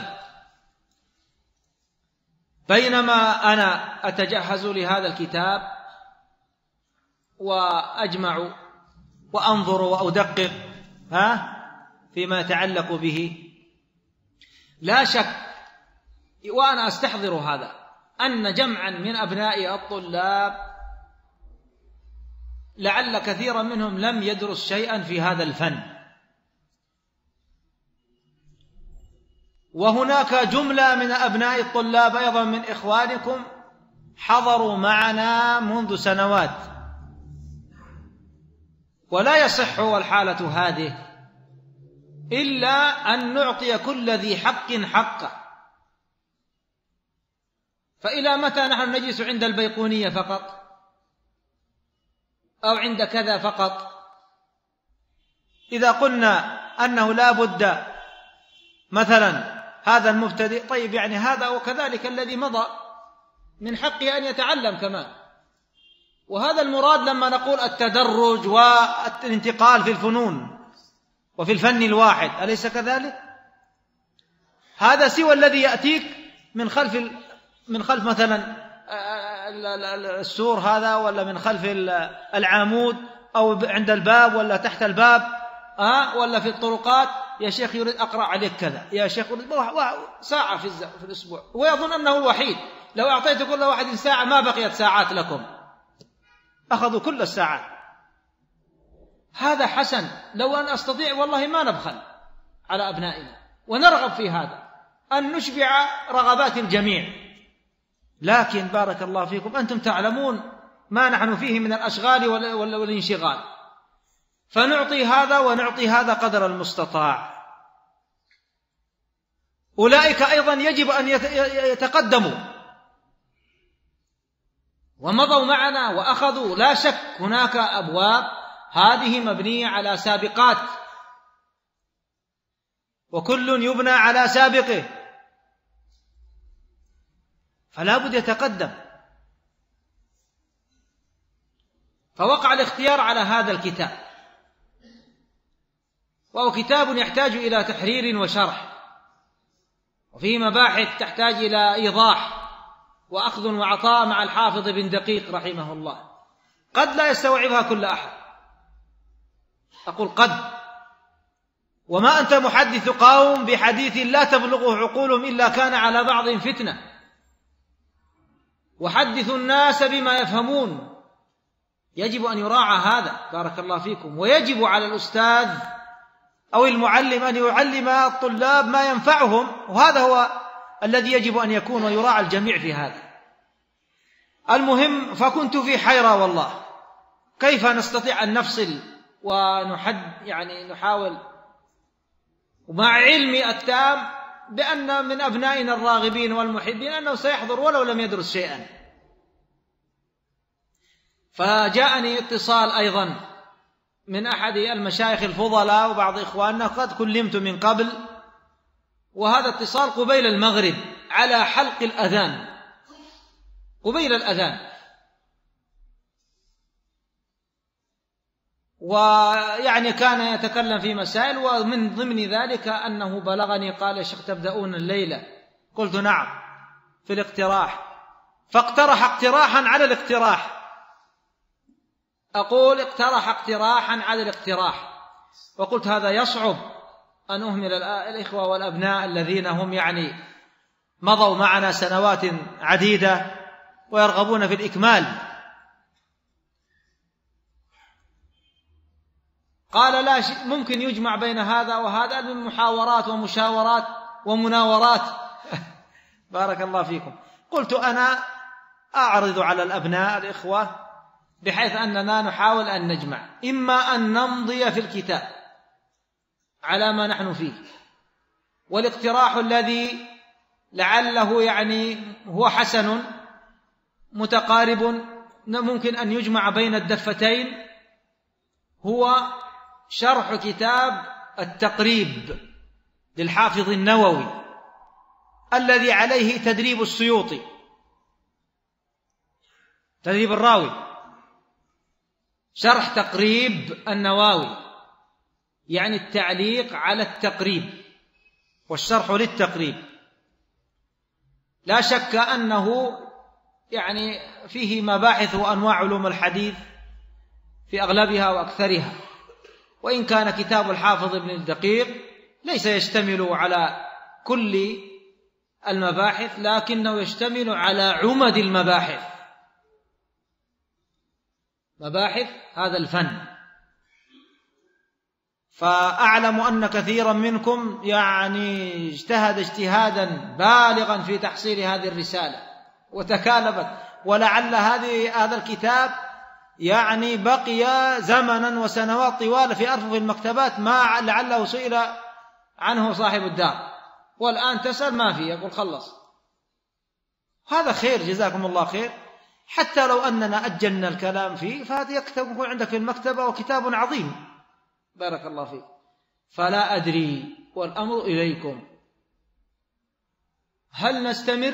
بينما أنا أتجهز لهذا الكتاب وأجمع وأنظر وأدقق فيما يتعلق به، لا شك وأنا أستحضر هذا أن جمعا من أبناء الطلاب لعل كثيرا منهم لم يدرس شيئا في هذا الفن، وهناك جملة من أبناء الطلاب أيضا من إخوانكم حضروا معنا منذ سنوات، ولا يصح والحالة هذه إلا أن نعطي كل ذي حق حقه. فإلى متى نحن نجلس عند البيقونية فقط أو عند كذا فقط؟ إذا قلنا أنه لا بد مثلا هذا المبتدئ، طيب يعني هذا وكذلك الذي مضى من حقه أن يتعلم كمان. وهذا المراد لما نقول التدرج والانتقال في الفنون وفي الفن الواحد، أليس كذلك؟ هذا سوى الذي يأتيك من خلف مثلا السور هذا ولا من خلف العمود أو عند الباب ولا تحت الباب ولا في الطرقات، يا شيخ يريد أقرأ عليك كذا، يا شيخ يريد ساعة في الأسبوع، ويظن أنه وحيد. لو أعطيت كل واحد ساعة ما بقيت ساعات لكم، أخذوا كل الساعات. هذا حسن، لو أن أستطيع والله ما نبخل على أبنائنا، ونرغب في هذا أن نشبع رغبات الجميع. لكن بارك الله فيكم أنتم تعلمون ما نحن فيه من الأشغال والانشغال، فنعطي هذا ونعطي هذا قدر المستطاع. أولئك أيضا يجب أن يتقدموا ومضوا معنا وأخذوا. لا شك هناك أبواب هذه مبنية على سابقات، وكل يبنى على سابقه، فلا بد يتقدم. فوقع الاختيار على هذا الكتاب، وهو كتاب يحتاج إلى تحرير وشرح، وفيه مباحث تحتاج إلى إيضاح وأخذ وعطاء مع الحافظ بن دقيق رحمه الله، قد لا يستوعبها كل أحد، أقول قد. وما أنت محدث قوم بحديث لا تبلغه عقولهم إلا كان على بعض فتنة، وحدثوا الناس بما يفهمون. يجب أن يراعى هذا بارك الله فيكم، ويجب على الأستاذ أو المعلم أن يعلم الطلاب ما ينفعهم، وهذا هو الذي يجب أن يكون، ويراعى الجميع في هذا. المهم، فكنت في حيرة والله، كيف نستطيع أن نفصل نحاول، ومع علمي التام بأن من أبنائنا الراغبين والمحبين أنه سيحضر ولو لم يدرس شيئا. فجاءني اتصال أيضا من أحد المشايخ الفضلاء وبعض إخواننا، قد كلمت من قبل، وهذا اتصال قبيل المغرب على حلق الأذان، قبيل الأذان، كان يتكلم في مسائل، ومن ضمن ذلك أنه بلغني قال: يا شيخ تبدأون الليلة؟ قلت نعم، في الاقتراح. فاقترح اقتراحا على الاقتراح، أقول اقترح اقتراحا على الاقتراح، وقلت هذا يصعب أن أهمل الإخوة والأبناء الذين هم مضوا معنا سنوات عديدة ويرغبون في الإكمال. قال لا، ممكن يجمع بين هذا وهذا من محاورات ومشاورات ومناورات. بارك الله فيكم. قلت أنا أعرض على الأبناء الإخوة بحيث أننا نحاول أن نجمع، إما أن نمضي في الكتاب على ما نحن فيه، والاقتراح الذي لعله هو حسن متقارب ممكن أن يجمع بين الدفتين، هو شرح كتاب التقريب للحافظ النووي الذي عليه تدريب السيوطي، تدريب الراوي، شرح تقريب النووي، التعليق على التقريب والشرح للتقريب. لا شك أنه فيه مباحث وأنواع علوم الحديث في أغلبها وأكثرها، وإن كان كتاب الحافظ ابن الدقيق ليس يشتمل على كل المباحث، لكنه يشتمل على عمد المباحث، مباحث هذا الفن. فأعلم أن كثيرا منكم اجتهد اجتهادا بالغا في تحصيل هذه الرسالة وتكالبت، ولعل هذا الكتاب بقي زمنا وسنوات طوال في أرفف المكتبات، ما لعله سئل عنه صاحب الدار، والآن تسأل ما فيه، يقول خلص. هذا خير، جزاكم الله خير. حتى لو أننا أجلنا الكلام فيه، فهذا يكتب يكون عندك في المكتبة، وكتاب عظيم بارك الله فيك. فلا أدري، والأمر إليكم، هل نستمر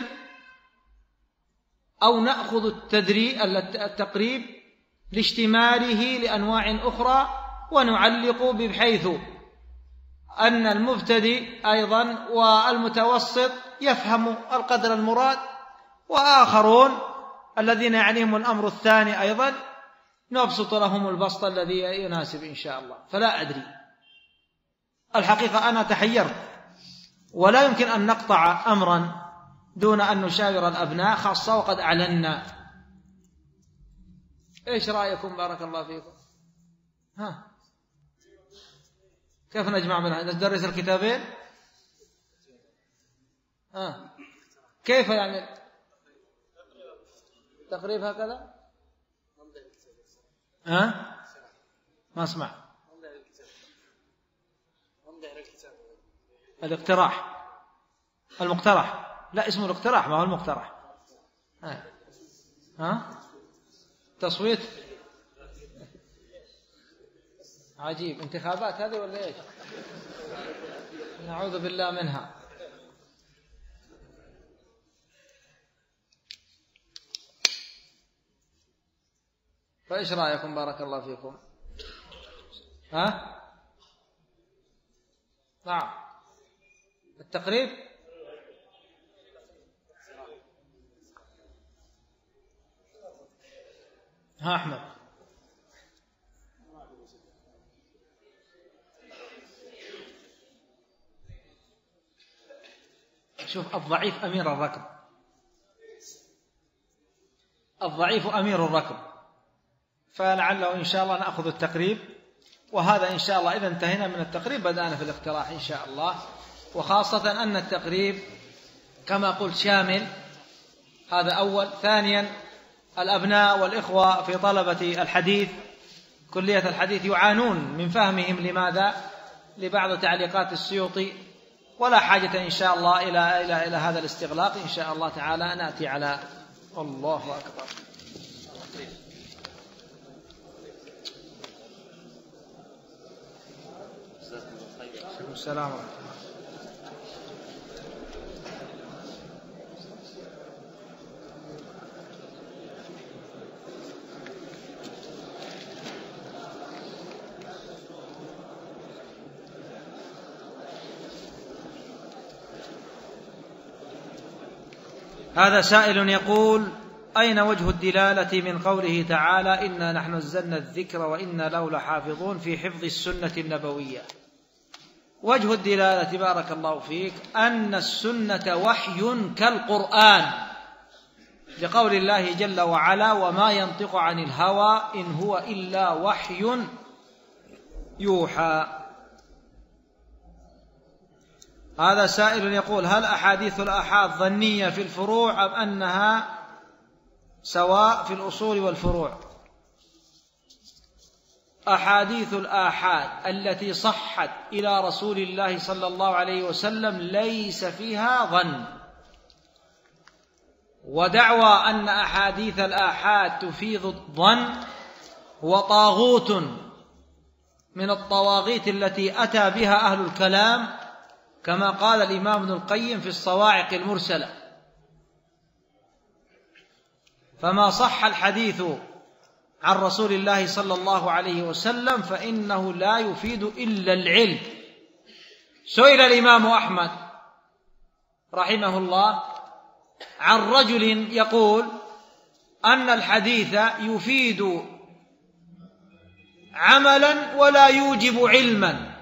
أو نأخذ التقريب لاشتماله لأنواع أخرى ونعلق بحيث أن المبتدئ أيضا والمتوسط يفهم القدر المراد، وآخرون الذين يعنيهم الأمر الثاني أيضا نبسط لهم البسط الذي يناسب إن شاء الله. فلا أدري الحقيقة، أنا تحيرت، ولا يمكن أن نقطع أمرا دون أن نشاور الأبناء، خاصة وقد أعلنا. إيش رأيكم بارك الله فيكم؟ كيف نجمع منها؟ ندرس الكتابين؟ كيف يعني تقريب هكذا؟ ما اسمع. الاقتراح، المقترح، لا اسمه الاقتراح، ما هو المقترح. تصويت عجيب، انتخابات هذه ولا ايش؟ نعوذ بالله منها. فايش رايكم بارك الله فيكم؟ نعم، التقريب. أحمد، شوف، الضعيف أمير الركب، الضعيف أمير الركب، فلعله إن شاء الله نأخذ التقريب. وهذا إن شاء الله إذا انتهينا من التقريب بدأنا في الاقتراح إن شاء الله، وخاصة أن التقريب كما قلت شامل. هذا أول. ثانيا، الأبناء والإخوة في طلبة الحديث كلية الحديث يعانون من فهمهم لماذا لبعض تعليقات السيوطي، ولا حاجة إن شاء الله إلى هذا الاستغلاق. إن شاء الله تعالى نأتي على الله أكبر. السلام عليكم. هذا سائل يقول: أين وجه الدلالة من قوله تعالى إنا نحن نزلنا الذكر وإنا له لحافظون في حفظ السنة النبوية؟ وجه الدلالة بارك الله فيك أن السنة وحي كالقرآن، لقول الله جل وعلا: وما ينطق عن الهوى إن هو إلا وحي يوحى. هذا سائل يقول: هل أحاديث الآحاد ظنية في الفروع أم أنها سواء في الأصول والفروع؟ أحاديث الآحاد التي صحت إلى رسول الله صلى الله عليه وسلم ليس فيها ظن، ودعوى أن أحاديث الآحاد تفيد الظن هو طاغوت من الطواغيت التي أتى بها أهل الكلام، كما قال الإمام ابن القيم في الصواعق المرسلة. فما صح الحديث عن رسول الله صلى الله عليه وسلم فإنه لا يفيد إلا العلم. سئل الإمام أحمد رحمه الله عن رجل يقول أن الحديث يفيد عملا ولا يوجب علما،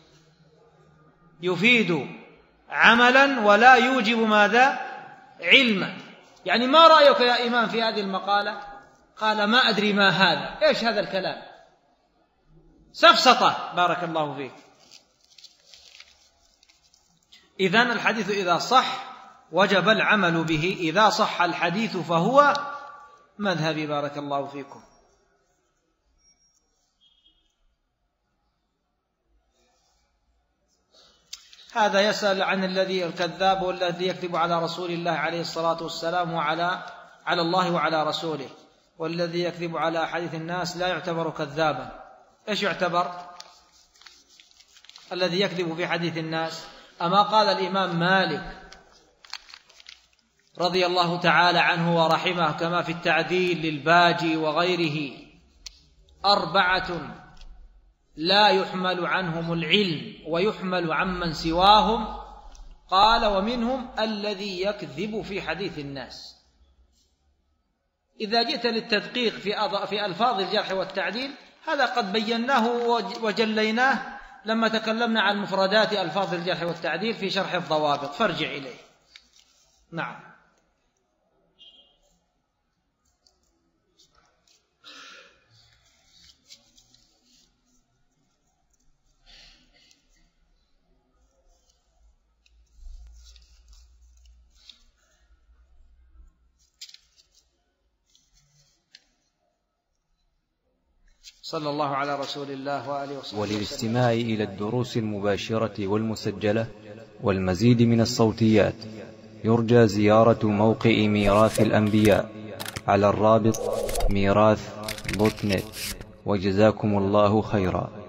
يفيد عملا ولا يوجب ماذا؟ علما. يعني ما رأيك يا إمام في هذه المقالة؟ قال: ما أدري ما هذا، إيش هذا الكلام؟ سفسطة بارك الله فيك. إذن الحديث إذا صح وجب العمل به، إذا صح الحديث فهو مذهبي بارك الله فيكم. هذا يسأل عن الذي الكذاب والذي يكذب على رسول الله عليه الصلاة والسلام وعلى الله وعلى رسوله، والذي يكذب على حديث الناس لا يعتبر كذابا. إيش يعتبر الذي يكذب في حديث الناس؟ أما قال الإمام مالك رضي الله تعالى عنه ورحمه كما في التعديل للباجي وغيره: 4 لا يحمل عنهم العلم ويحمل عمن سواهم، قال: ومنهم الذي يكذب في حديث الناس. إذا جئت للتدقيق في ألفاظ الجرح والتعديل هذا قد بيناه وجليناه لما تكلمنا عن مفردات ألفاظ الجرح والتعديل في شرح الضوابط، فارجع إليه. نعم. صلى الله على رسول الله وآله وصحبه. وللاستماع إلى الدروس المباشرة والمسجلة والمزيد من الصوتيات يرجى زيارة موقع ميراث الأنبياء على الرابط ميراث.net. وجزاكم الله خيرا.